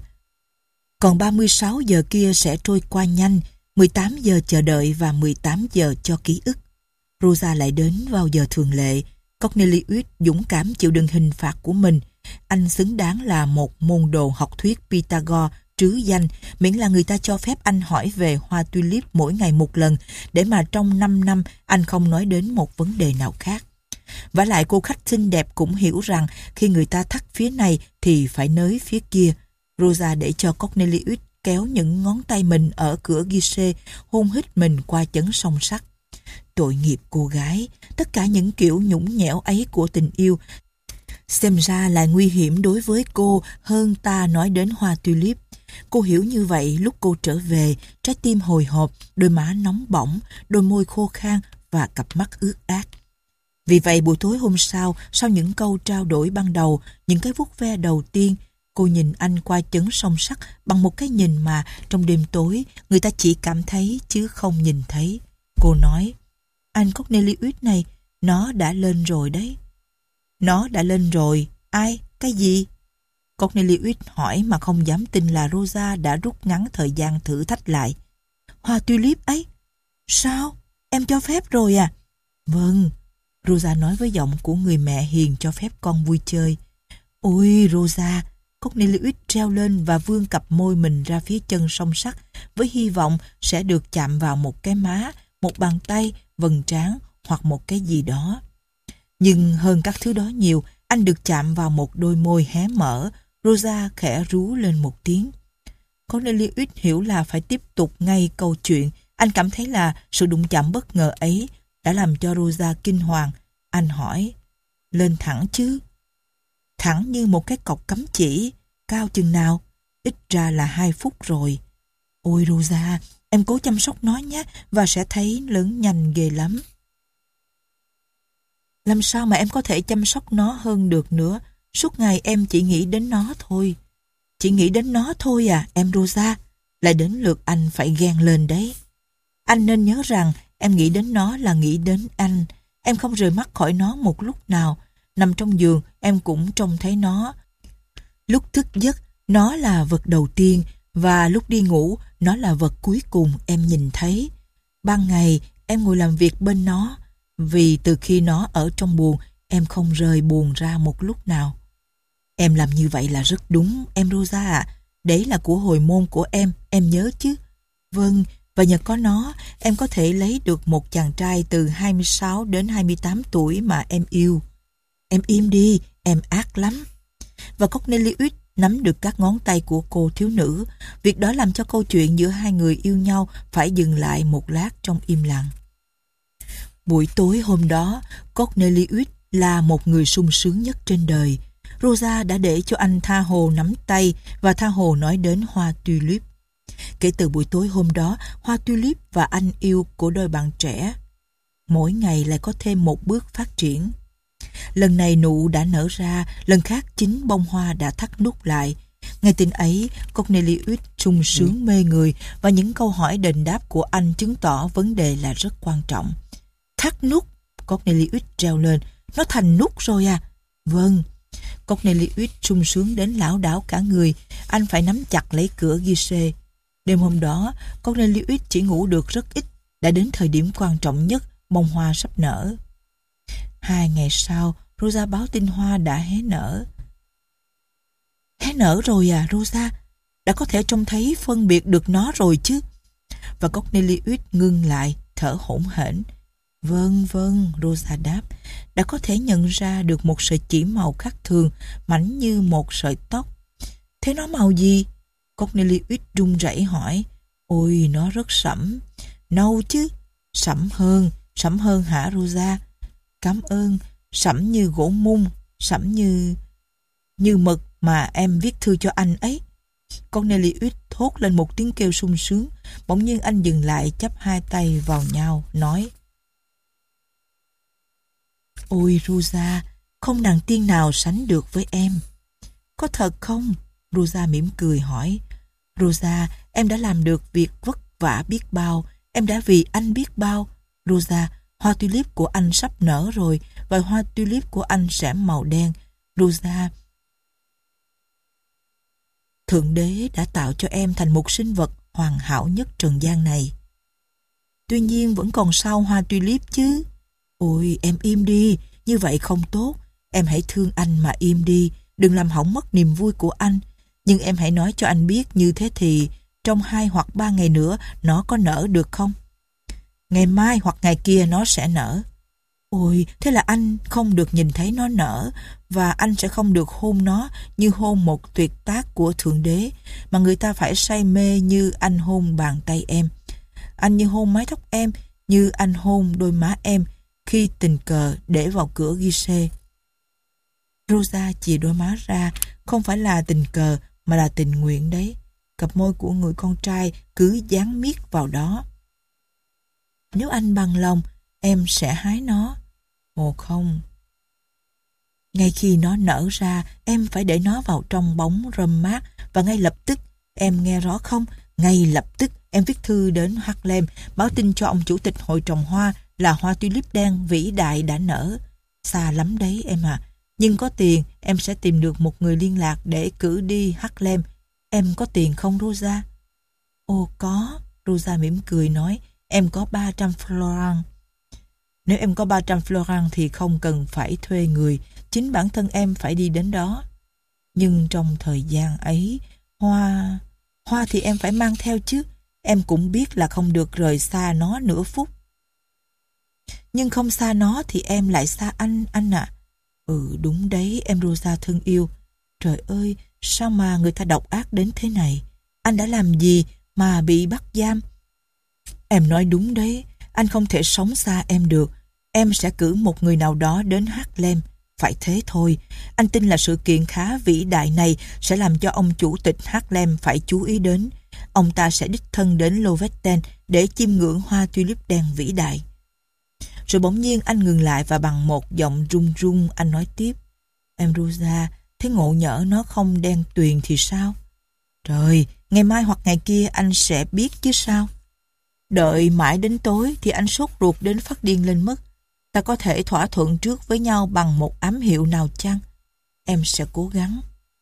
Còn ba mươi sáu giờ kia sẽ trôi qua nhanh, mười tám giờ chờ đợi và mười tám giờ cho ký ức. Rosa lại đến vào giờ thường lệ. Cornelius dũng cảm chịu đựng hình phạt của mình. Anh xứng đáng là một môn đồ học thuyết Pythagore trứ danh, miễn là người ta cho phép anh hỏi về hoa tulip mỗi ngày một lần, để mà trong năm năm anh không nói đến một vấn đề nào khác. Vả lại cô khách xinh đẹp cũng hiểu rằng khi người ta thắt phía này thì phải nới phía kia. Rosa để cho Cornelius kéo những ngón tay mình ở cửa guichet, hôn hít mình qua chấn song sắt. Tội nghiệp cô gái, tất cả những kiểu nhũng nhẽo ấy của tình yêu xem ra là nguy hiểm đối với cô hơn ta nói đến hoa tulip. Cô hiểu như vậy lúc cô trở về, trái tim hồi hộp, đôi má nóng bỏng, đôi môi khô khan và cặp mắt ướt át. Vì vậy buổi tối hôm sau, sau những câu trao đổi ban đầu, những cái vuốt ve đầu tiên, cô nhìn anh qua chấn song sắt bằng một cái nhìn mà trong đêm tối người ta chỉ cảm thấy chứ không nhìn thấy. Cô nói, anh Cornelius này, nó đã lên rồi đấy. Nó đã lên rồi? Ai? Cái gì? Cornelius hỏi mà không dám tin là Rosa đã rút ngắn thời gian thử thách lại. Hoa tulip ấy? Sao? Em cho phép rồi à? Vâng, Rosa nói với giọng của người mẹ hiền cho phép con vui chơi. Ôi Rosa! Cornelius treo lên và vươn cặp môi mình ra phía chân song sắt với hy vọng sẽ được chạm vào một cái má, một bàn tay, vầng trán hoặc một cái gì đó. Nhưng hơn các thứ đó nhiều, anh được chạm vào một đôi môi hé mở. Rosa khẽ rú lên một tiếng. Cornelius hiểu là phải tiếp tục ngay câu chuyện. Anh cảm thấy là sự đụng chạm bất ngờ ấy đã làm cho Rosa kinh hoàng. Anh hỏi, lên thẳng chứ? Thẳng như một cái cọc cắm chỉ. Cao chừng nào? Ít ra là hai phút rồi. Ôi Rosa, em cố chăm sóc nó nhé, và sẽ thấy lớn nhanh ghê lắm. Làm sao mà em có thể chăm sóc nó hơn được nữa? Suốt ngày em chỉ nghĩ đến nó thôi. Chỉ nghĩ đến nó thôi à, em Rosa? Lại đến lượt anh phải ghen lên đấy. Anh nên nhớ rằng em nghĩ đến nó là nghĩ đến anh. Em không rời mắt khỏi nó một lúc nào. Nằm trong giường, em cũng trông thấy nó. Lúc thức giấc, nó là vật đầu tiên, và lúc đi ngủ, nó là vật cuối cùng em nhìn thấy. Ban ngày, em ngồi làm việc bên nó, vì từ khi nó ở trong buồng, em không rời buồng ra một lúc nào. Em làm như vậy là rất đúng, em Rosa ạ. Đấy là của hồi môn của em, em nhớ chứ? Vâng, và nhờ có nó, em có thể lấy được một chàng trai từ hai mươi sáu đến hai mươi tám tuổi mà em yêu. Em im đi, em ác lắm. Và Cornelius nắm được các ngón tay của cô thiếu nữ. Việc đó làm cho câu chuyện giữa hai người yêu nhau phải dừng lại một lát trong im lặng. Buổi tối hôm đó, Cornelius là một người sung sướng nhất trên đời. Rosa đã để cho anh tha hồ nắm tay và tha hồ nói đến hoa tulip. Kể từ buổi tối hôm đó, hoa tulip và anh yêu của đôi bạn trẻ mỗi ngày lại có thêm một bước phát triển. Lần này nụ đã nở ra, lần khác chính bông hoa đã thắt nút lại. Ngay tin ấy, Cornelius sung sướng mê người, và những câu hỏi đền đáp của anh chứng tỏ vấn đề là rất quan trọng. Thắt nút, Cornelius reo lên. Nó thành nút rồi à? Vâng. Cornelius sung sướng đến lảo đảo cả người. Anh phải nắm chặt lấy cửa ghi-xê. Đêm hôm đó, Cornelius chỉ ngủ được rất ít. Đã đến thời điểm quan trọng nhất, bông hoa sắp nở. Hai ngày sau, Rosa báo tin hoa đã hé nở. Hé nở rồi à, Rosa? Đã có thể trông thấy phân biệt được nó rồi chứ? Và Cornelius ngưng lại, thở hổn hển. Vâng, vâng, Rosa đáp. Đã có thể nhận ra được một sợi chỉ màu khác thường, mảnh như một sợi tóc. Thế nó màu gì? Cornelius run rẩy hỏi. Ôi, nó rất sẫm. Nâu chứ? Sẫm hơn, sẫm hơn hả Rosa? Cảm ơn, sẫm như gỗ mung, sẫm như... như mực mà em viết thư cho anh ấy. Cornelius thốt lên một tiếng kêu sung sướng. Bỗng nhiên anh dừng lại, chắp hai tay vào nhau, nói: Ôi Rosa, không nàng tiên nào sánh được với em. Có thật không? Rosa mỉm cười hỏi. Rosa, em đã làm được việc vất vả biết bao. Em đã vì anh biết bao. Rosa, hoa tulip của anh sắp nở rồi, và hoa tulip của anh sẽ màu đen. Rosa, Thượng Đế đã tạo cho em thành một sinh vật hoàn hảo nhất trần gian này. Tuy nhiên vẫn còn sau hoa tulip chứ. Ôi, em im đi, như vậy không tốt. Em hãy thương anh mà im đi, đừng làm hỏng mất niềm vui của anh. Nhưng em hãy nói cho anh biết, như thế thì trong hai hoặc ba ngày nữa nó có nở được không? Ngày mai hoặc ngày kia nó sẽ nở. Ôi, thế là anh không được nhìn thấy nó nở, và anh sẽ không được hôn nó như hôn một tuyệt tác của Thượng Đế, mà người ta phải say mê như anh hôn bàn tay em. Anh như hôn mái tóc em, như anh hôn đôi má em khi tình cờ để vào cửa ghi-xê. Rosa chìa đôi má ra, không phải là tình cờ mà là tình nguyện đấy. Cặp môi của người con trai cứ dán miết vào đó. Nếu anh bằng lòng, em sẽ hái nó. Ồ không. Ngay khi nó nở ra, em phải để nó vào trong bóng râm mát, và ngay lập tức, em nghe rõ không? Ngay lập tức em viết thư đến Harlem, báo tin cho ông chủ tịch hội trồng hoa là hoa tulip đen vĩ đại đã nở. Xa lắm đấy em à. Nhưng có tiền, em sẽ tìm được một người liên lạc để cử đi Harlem. Em có tiền không Rosa? Ồ có, Rosa mỉm cười nói, em có ba trăm florin. Nếu em có ba trăm florin thì không cần phải thuê người, chính bản thân em phải đi đến đó. Nhưng trong thời gian ấy, hoa... Hoa thì em phải mang theo chứ, em cũng biết là không được rời xa nó nửa phút. Nhưng không xa nó thì em lại xa anh, anh ạ. À. Ừ đúng đấy, em Rosa thân yêu. Trời ơi, sao mà người ta độc ác đến thế này? Anh đã làm gì mà bị bắt giam? Em nói đúng đấy, anh không thể sống xa em được. Em sẽ cử một người nào đó đến Harlem. Phải thế thôi, anh tin là sự kiện khá vĩ đại này sẽ làm cho ông chủ tịch Harlem phải chú ý đến. Ông ta sẽ đích thân đến Lovetten để chiêm ngưỡng hoa tulip đen vĩ đại. Rồi bỗng nhiên anh ngừng lại và bằng một giọng run run anh nói tiếp. Em Rosa, thế ngộ nhỡ nó không đen tuyền thì sao? Trời, ngày mai hoặc ngày kia anh sẽ biết chứ sao? Đợi mãi đến tối thì anh sốt ruột đến phát điên lên mất. Ta có thể thỏa thuận trước với nhau bằng một ám hiệu nào chăng? Em sẽ cố gắng.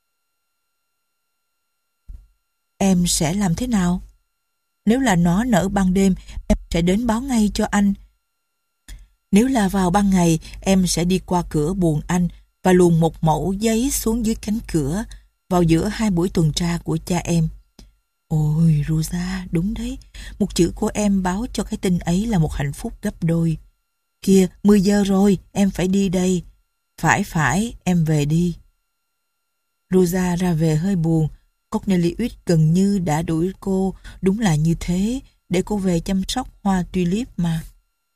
Em sẽ làm thế nào? Nếu là nó nở ban đêm, em sẽ đến báo ngay cho anh. Nếu là vào ban ngày, em sẽ đi qua cửa buồng anh và luồn một mẩu giấy xuống dưới cánh cửa vào giữa hai buổi tuần tra của cha em. Ôi, Rosa, đúng đấy. Một chữ của em báo cho cái tin ấy là một hạnh phúc gấp đôi. Kìa, mười giờ rồi, em phải đi đây. Phải phải, em về đi. Rosa ra về hơi buồn. Cornelius gần như đã đuổi cô, đúng là như thế, để cô về chăm sóc hoa tulip mà.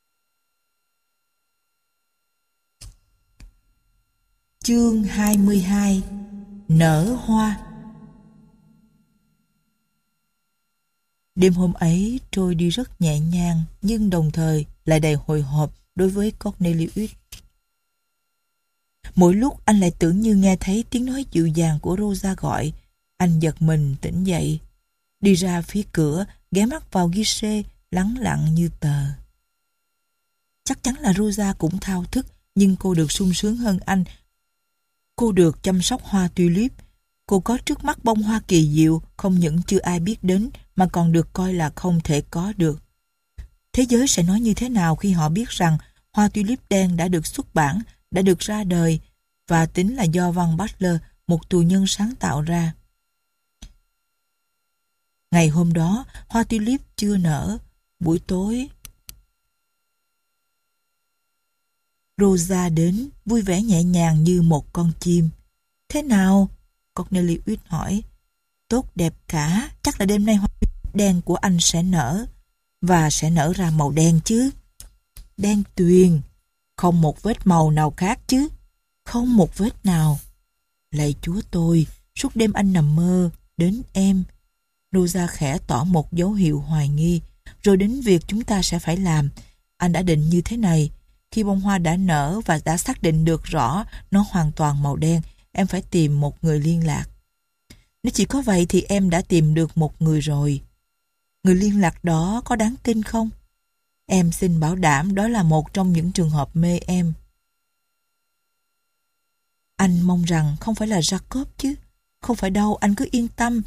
Chương hai mươi hai. Nở hoa. Đêm hôm ấy trôi đi rất nhẹ nhàng, nhưng đồng thời lại đầy hồi hộp đối với Cornelius. Mỗi lúc anh lại tưởng như nghe thấy tiếng nói dịu dàng của Rosa gọi. Anh giật mình tỉnh dậy, đi ra phía cửa, ghé mắt vào guichet, lắng lặng như tờ. Chắc chắn là Rosa cũng thao thức, nhưng cô được sung sướng hơn anh. Cô được chăm sóc hoa tulip. Cô có trước mắt bông hoa kỳ diệu, không những chưa ai biết đến, mà còn được coi là không thể có được. Thế giới sẽ nói như thế nào khi họ biết rằng hoa tulip đen đã được xuất bản, đã được ra đời, và tính là do Van Butler, một tù nhân sáng tạo ra. Ngày hôm đó, hoa tulip chưa nở. Buổi tối, Rosa đến, vui vẻ nhẹ nhàng như một con chim. Thế nào? Cornelius hỏi. Tốt đẹp cả, chắc là đêm nay hoa tulip đen của anh sẽ nở. Và sẽ nở ra màu đen chứ. Đen tuyền, không một vết màu nào khác chứ. Không một vết nào. Lạy Chúa tôi, suốt đêm anh nằm mơ đến em. Rosa khẽ tỏ một dấu hiệu hoài nghi. Rồi đến việc chúng ta sẽ phải làm. Anh đã định như thế này. Khi bông hoa đã nở và đã xác định được rõ nó hoàn toàn màu đen, em phải tìm một người liên lạc. Nếu chỉ có vậy thì em đã tìm được một người rồi. Người liên lạc đó có đáng tin không? Em xin bảo đảm đó là một trong những trường hợp mê em. Anh mong rằng không phải là Jacob chứ. Không phải đâu, anh cứ yên tâm.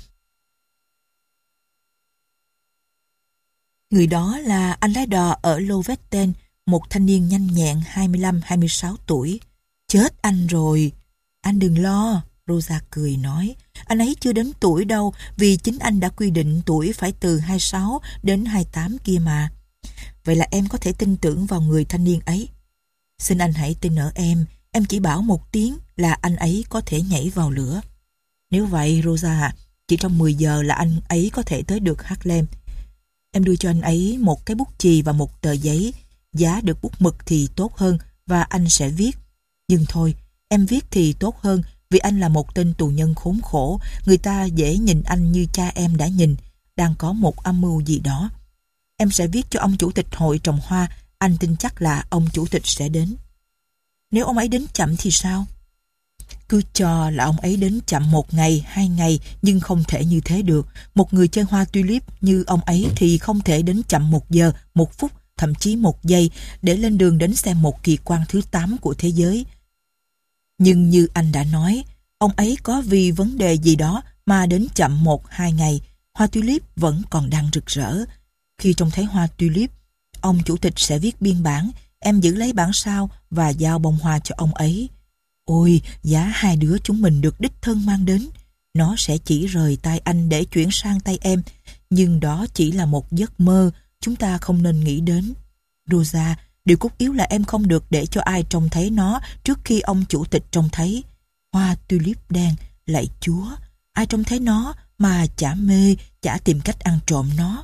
Người đó là anh lái đò ở Lovetten, một thanh niên nhanh nhẹn hai mươi lăm hai mươi sáu tuổi. Chết anh rồi. Anh đừng lo, Rosa cười nói. Anh ấy chưa đến tuổi đâu, vì chính anh đã quy định tuổi phải từ hai mươi sáu đến hai mươi tám kia mà. Vậy là em có thể tin tưởng vào người thanh niên ấy. Xin anh hãy tin ở em. Em chỉ bảo một tiếng là anh ấy có thể nhảy vào lửa. Nếu vậy, Rosa, chỉ trong mười giờ là anh ấy có thể tới được Harlem. Em đưa cho anh ấy một cái bút chì và một tờ giấy. Giá được bút mực thì tốt hơn và anh sẽ viết. Nhưng thôi, em viết thì tốt hơn, vì anh là một tên tù nhân khốn khổ. Người ta dễ nhìn anh như cha em đã nhìn, đang có một âm mưu gì đó. Em sẽ viết cho ông chủ tịch hội trồng hoa. Anh tin chắc là ông chủ tịch sẽ đến. Nếu ông ấy đến chậm thì sao? Cứ cho là ông ấy đến chậm một ngày, hai ngày, nhưng không thể như thế được. Một người chơi hoa tulip như ông ấy thì không thể đến chậm một giờ, một phút, thậm chí một giây để lên đường đến xem một kỳ quan thứ tám của thế giới. Nhưng như anh đã nói, ông ấy có vì vấn đề gì đó mà đến chậm một, hai ngày. Hoa tulip vẫn còn đang rực rỡ. Khi trông thấy hoa tulip, ông chủ tịch sẽ viết biên bản. Em giữ lấy bản sao và giao bông hoa cho ông ấy. Ôi, giá hai đứa chúng mình được đích thân mang đến. Nó sẽ chỉ rời tay anh để chuyển sang tay em. Nhưng đó chỉ là một giấc mơ. Chúng ta không nên nghĩ đến. Rosa, điều cốt yếu là em không được để cho ai trông thấy nó trước khi ông chủ tịch trông thấy. Hoa tulip đen, lạy Chúa, ai trông thấy nó mà chả mê, chả tìm cách ăn trộm nó.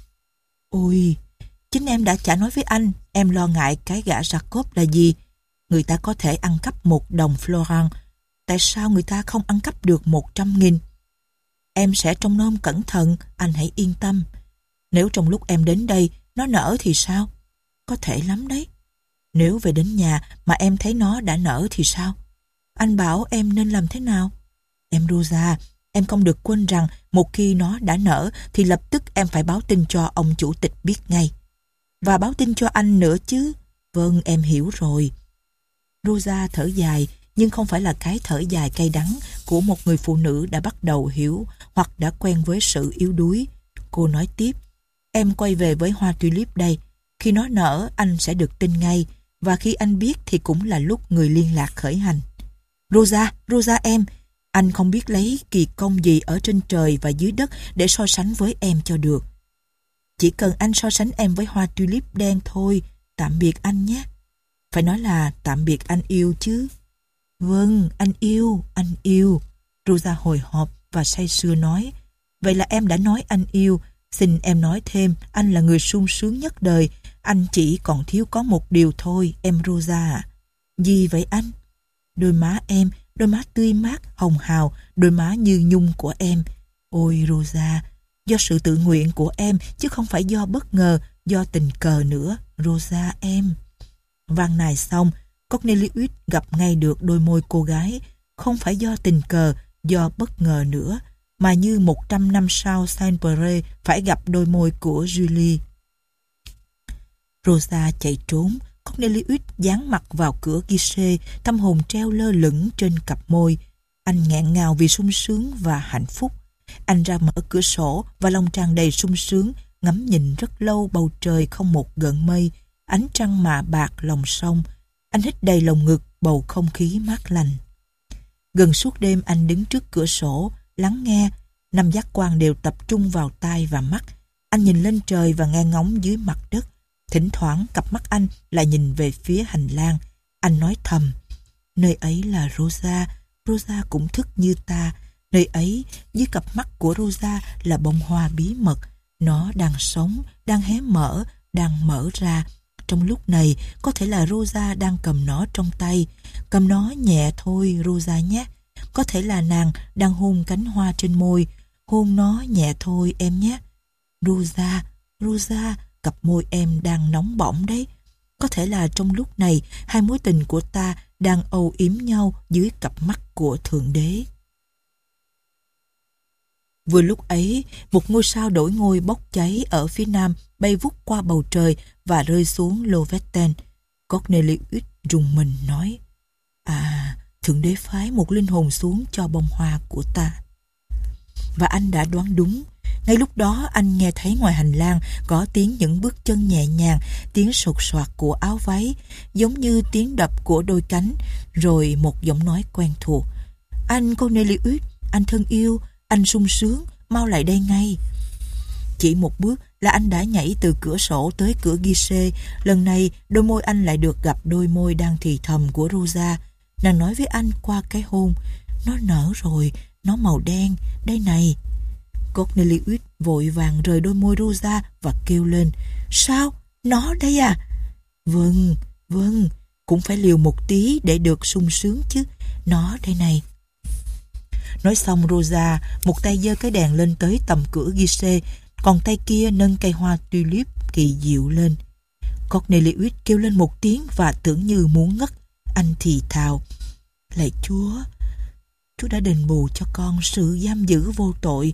Ôi, chính em đã chả nói với anh, em lo ngại cái gã Jacob là gì? Người ta có thể ăn cắp một đồng florin. Tại sao người ta không ăn cắp được một trăm nghìn? Em sẽ trông nom cẩn thận, anh hãy yên tâm. Nếu trong lúc em đến đây, nó nở thì sao? Có thể lắm đấy. Nếu về đến nhà mà em thấy nó đã nở thì sao? Anh bảo em nên làm thế nào? Em Rosa, Em không được quên rằng một khi nó đã nở thì lập tức em phải báo tin cho ông chủ tịch biết ngay. Và báo tin cho anh nữa chứ. Vâng, em hiểu rồi. Rosa thở dài, nhưng không phải là cái thở dài cay đắng của một người phụ nữ đã bắt đầu hiểu hoặc đã quen với sự yếu đuối. Cô nói tiếp, em quay về với hoa tulip đây. Khi nó nở, anh sẽ được tin ngay, và khi anh biết thì cũng là lúc người liên lạc khởi hành. Rosa, Rosa em, anh không biết lấy kỳ công gì ở trên trời và dưới đất để so sánh với em cho được. Chỉ cần anh so sánh em với hoa tulip đen thôi. Tạm biệt anh nhé. Phải nói là tạm biệt anh yêu chứ. Vâng, anh yêu, anh yêu. Rosa hồi hộp và say sưa nói. Vậy là em đã nói anh yêu. Xin em nói thêm, anh là người sung sướng nhất đời. Anh chỉ còn thiếu có một điều thôi, em Rosa ạ. Gì vậy anh? Đôi má em, đôi má tươi mát, hồng hào, đôi má như nhung của em. Ôi Rosa, do sự tự nguyện của em, chứ không phải do bất ngờ, do tình cờ nữa, Rosa em. Văn này xong, Cornelius gặp ngay được đôi môi cô gái, không phải do tình cờ, do bất ngờ nữa, mà như một trăm năm sau Saint-Péray phải gặp đôi môi của Julie. Rosa chạy trốn, Cornelius dán mặt vào cửa guichet, tâm hồn treo lơ lửng trên cặp môi. Anh nghẹn ngào vì sung sướng và hạnh phúc. Anh ra mở cửa sổ và lòng tràn đầy sung sướng, ngắm nhìn rất lâu bầu trời không một gợn mây, ánh trăng mạ bạc lòng sông. Anh hít đầy lồng ngực bầu không khí mát lành. Gần suốt đêm anh đứng trước cửa sổ, lắng nghe, năm giác quan đều tập trung vào tai và mắt. Anh nhìn lên trời và nghe ngóng dưới mặt đất. Thỉnh thoảng cặp mắt anh lại nhìn về phía hành lang. Anh nói thầm, nơi ấy là Rosa, Rosa cũng thức như ta. Nơi ấy, dưới cặp mắt của Rosa là bông hoa bí mật. Nó đang sống, đang hé mở, đang mở ra. Trong lúc này, có thể là Rosa đang cầm nó trong tay. Cầm nó nhẹ thôi, Rosa nhé. Có thể là nàng đang hôn cánh hoa trên môi. Hôn nó nhẹ thôi em nhé. Rosa, Rosa, cặp môi em đang nóng bỏng đấy. Có thể là trong lúc này, hai mối tình của ta đang âu yếm nhau dưới cặp mắt của Thượng Đế. Vừa lúc ấy, một ngôi sao đổi ngôi bốc cháy ở phía nam bay vút qua bầu trời và rơi xuống Lovetten. Cornelius rùng mình nói, à, Thượng Đế phái một linh hồn xuống cho bông hoa của ta. Và anh đã đoán đúng. Ngay lúc đó anh nghe thấy ngoài hành lang có tiếng những bước chân nhẹ nhàng, tiếng sột soạt của áo váy, giống như tiếng đập của đôi cánh, rồi một giọng nói quen thuộc. Anh Cornelius, anh thân yêu, anh sung sướng, mau lại đây ngay. Chỉ một bước là anh đã nhảy từ cửa sổ tới cửa guichet. Lần này đôi môi anh lại được gặp đôi môi đang thì thầm của Rosa. Nàng nói với anh qua cái hôn, nó nở rồi, nó màu đen, đây này. Cornelius vội vàng rời đôi môi Rosa và kêu lên, sao? Nó đây à? Vâng, vâng, cũng phải liều một tí để được sung sướng chứ. Nó đây này. Nói xong Rosa một tay giơ cái đèn lên tới tầm cửa guichet, còn tay kia nâng cây hoa tulip kỳ diệu lên. Cornelius kêu lên một tiếng và tưởng như muốn ngất. Anh thì thào, lạy Chúa, Chúa đã đền bù cho con sự giam giữ vô tội,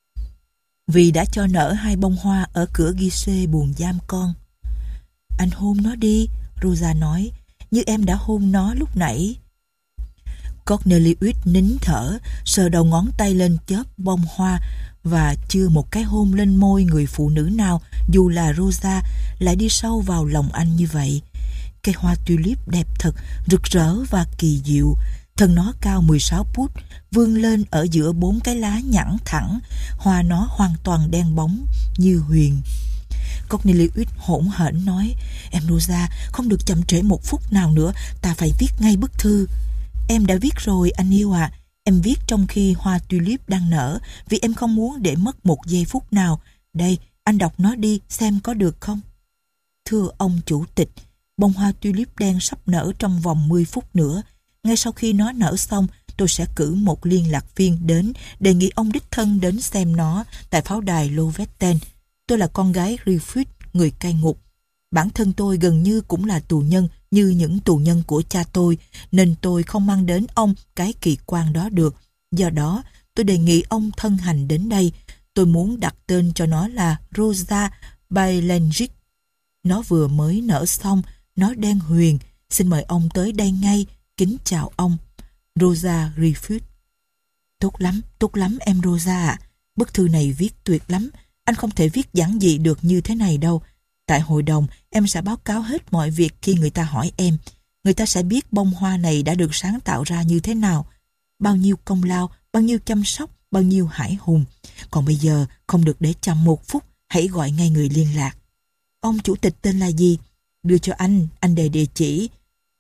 vì đã cho nở hai bông hoa ở cửa guichet buồng giam con. Anh hôn nó đi, Rosa nói, như em đã hôn nó lúc nãy. Cornelius nín thở, sờ đầu ngón tay lên chớp bông hoa, và chưa một cái hôn lên môi người phụ nữ nào, dù là Rosa, lại đi sâu vào lòng anh như vậy. Cây hoa tulip đẹp thật, rực rỡ và kỳ diệu. Thân nó cao mười sáu pút, vươn lên ở giữa bốn cái lá nhẵn thẳng. Hoa nó hoàn toàn đen bóng, như huyền. Cornelius hỗn hển nói, em Rosa, không được chậm trễ một phút nào nữa, ta phải viết ngay bức thư. Em đã viết rồi anh yêu ạ. À. Em viết trong khi hoa tulip đang nở, vì em không muốn để mất một giây phút nào. Đây, anh đọc nó đi, xem có được không? Thưa ông chủ tịch, bông hoa tulip đen sắp nở trong vòng mười phút nữa. Ngay sau khi nó nở xong, tôi sẽ cử một liên lạc viên đến, đề nghị ông đích thân đến xem nó tại pháo đài Lovetten. Tôi là con gái Griffith, người cai ngục. Bản thân tôi gần như cũng là tù nhân như những tù nhân của cha tôi, nên tôi không mang đến ông cái kỳ quan đó được. Do đó, tôi đề nghị ông thân hành đến đây. Tôi muốn đặt tên cho nó là Rosa Bailengic. Nó vừa mới nở xong, nó đen huyền. Xin mời ông tới đây ngay. Kính chào ông. Rosa Griffith. Tốt lắm, tốt lắm em Rosa ạ. Bức thư này viết tuyệt lắm. Anh không thể viết giản dị được như thế này đâu. Tại hội đồng, em sẽ báo cáo hết mọi việc khi người ta hỏi em. Người ta sẽ biết bông hoa này đã được sáng tạo ra như thế nào. Bao nhiêu công lao, bao nhiêu chăm sóc, bao nhiêu hải hùng. Còn bây giờ, không được để chậm một phút, hãy gọi ngay người liên lạc. Ông chủ tịch tên là gì? Đưa cho anh, anh đề địa chỉ.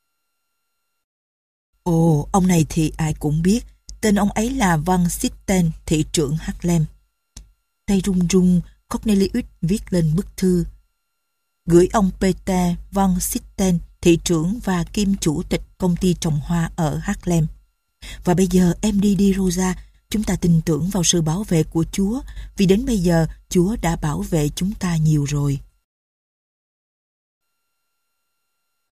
Ồ, ông này thì ai cũng biết. Tên ông ấy là Van Sitten, thị trưởng Harlem. Tay run run, Cornelius viết lên bức thư. Gửi ông Peter Van Sitten, thị trưởng và kiêm chủ tịch công ty trồng hoa ở Harlem. Và bây giờ em đi đi Rosa, chúng ta tin tưởng vào sự bảo vệ của Chúa, vì đến bây giờ Chúa đã bảo vệ chúng ta nhiều rồi.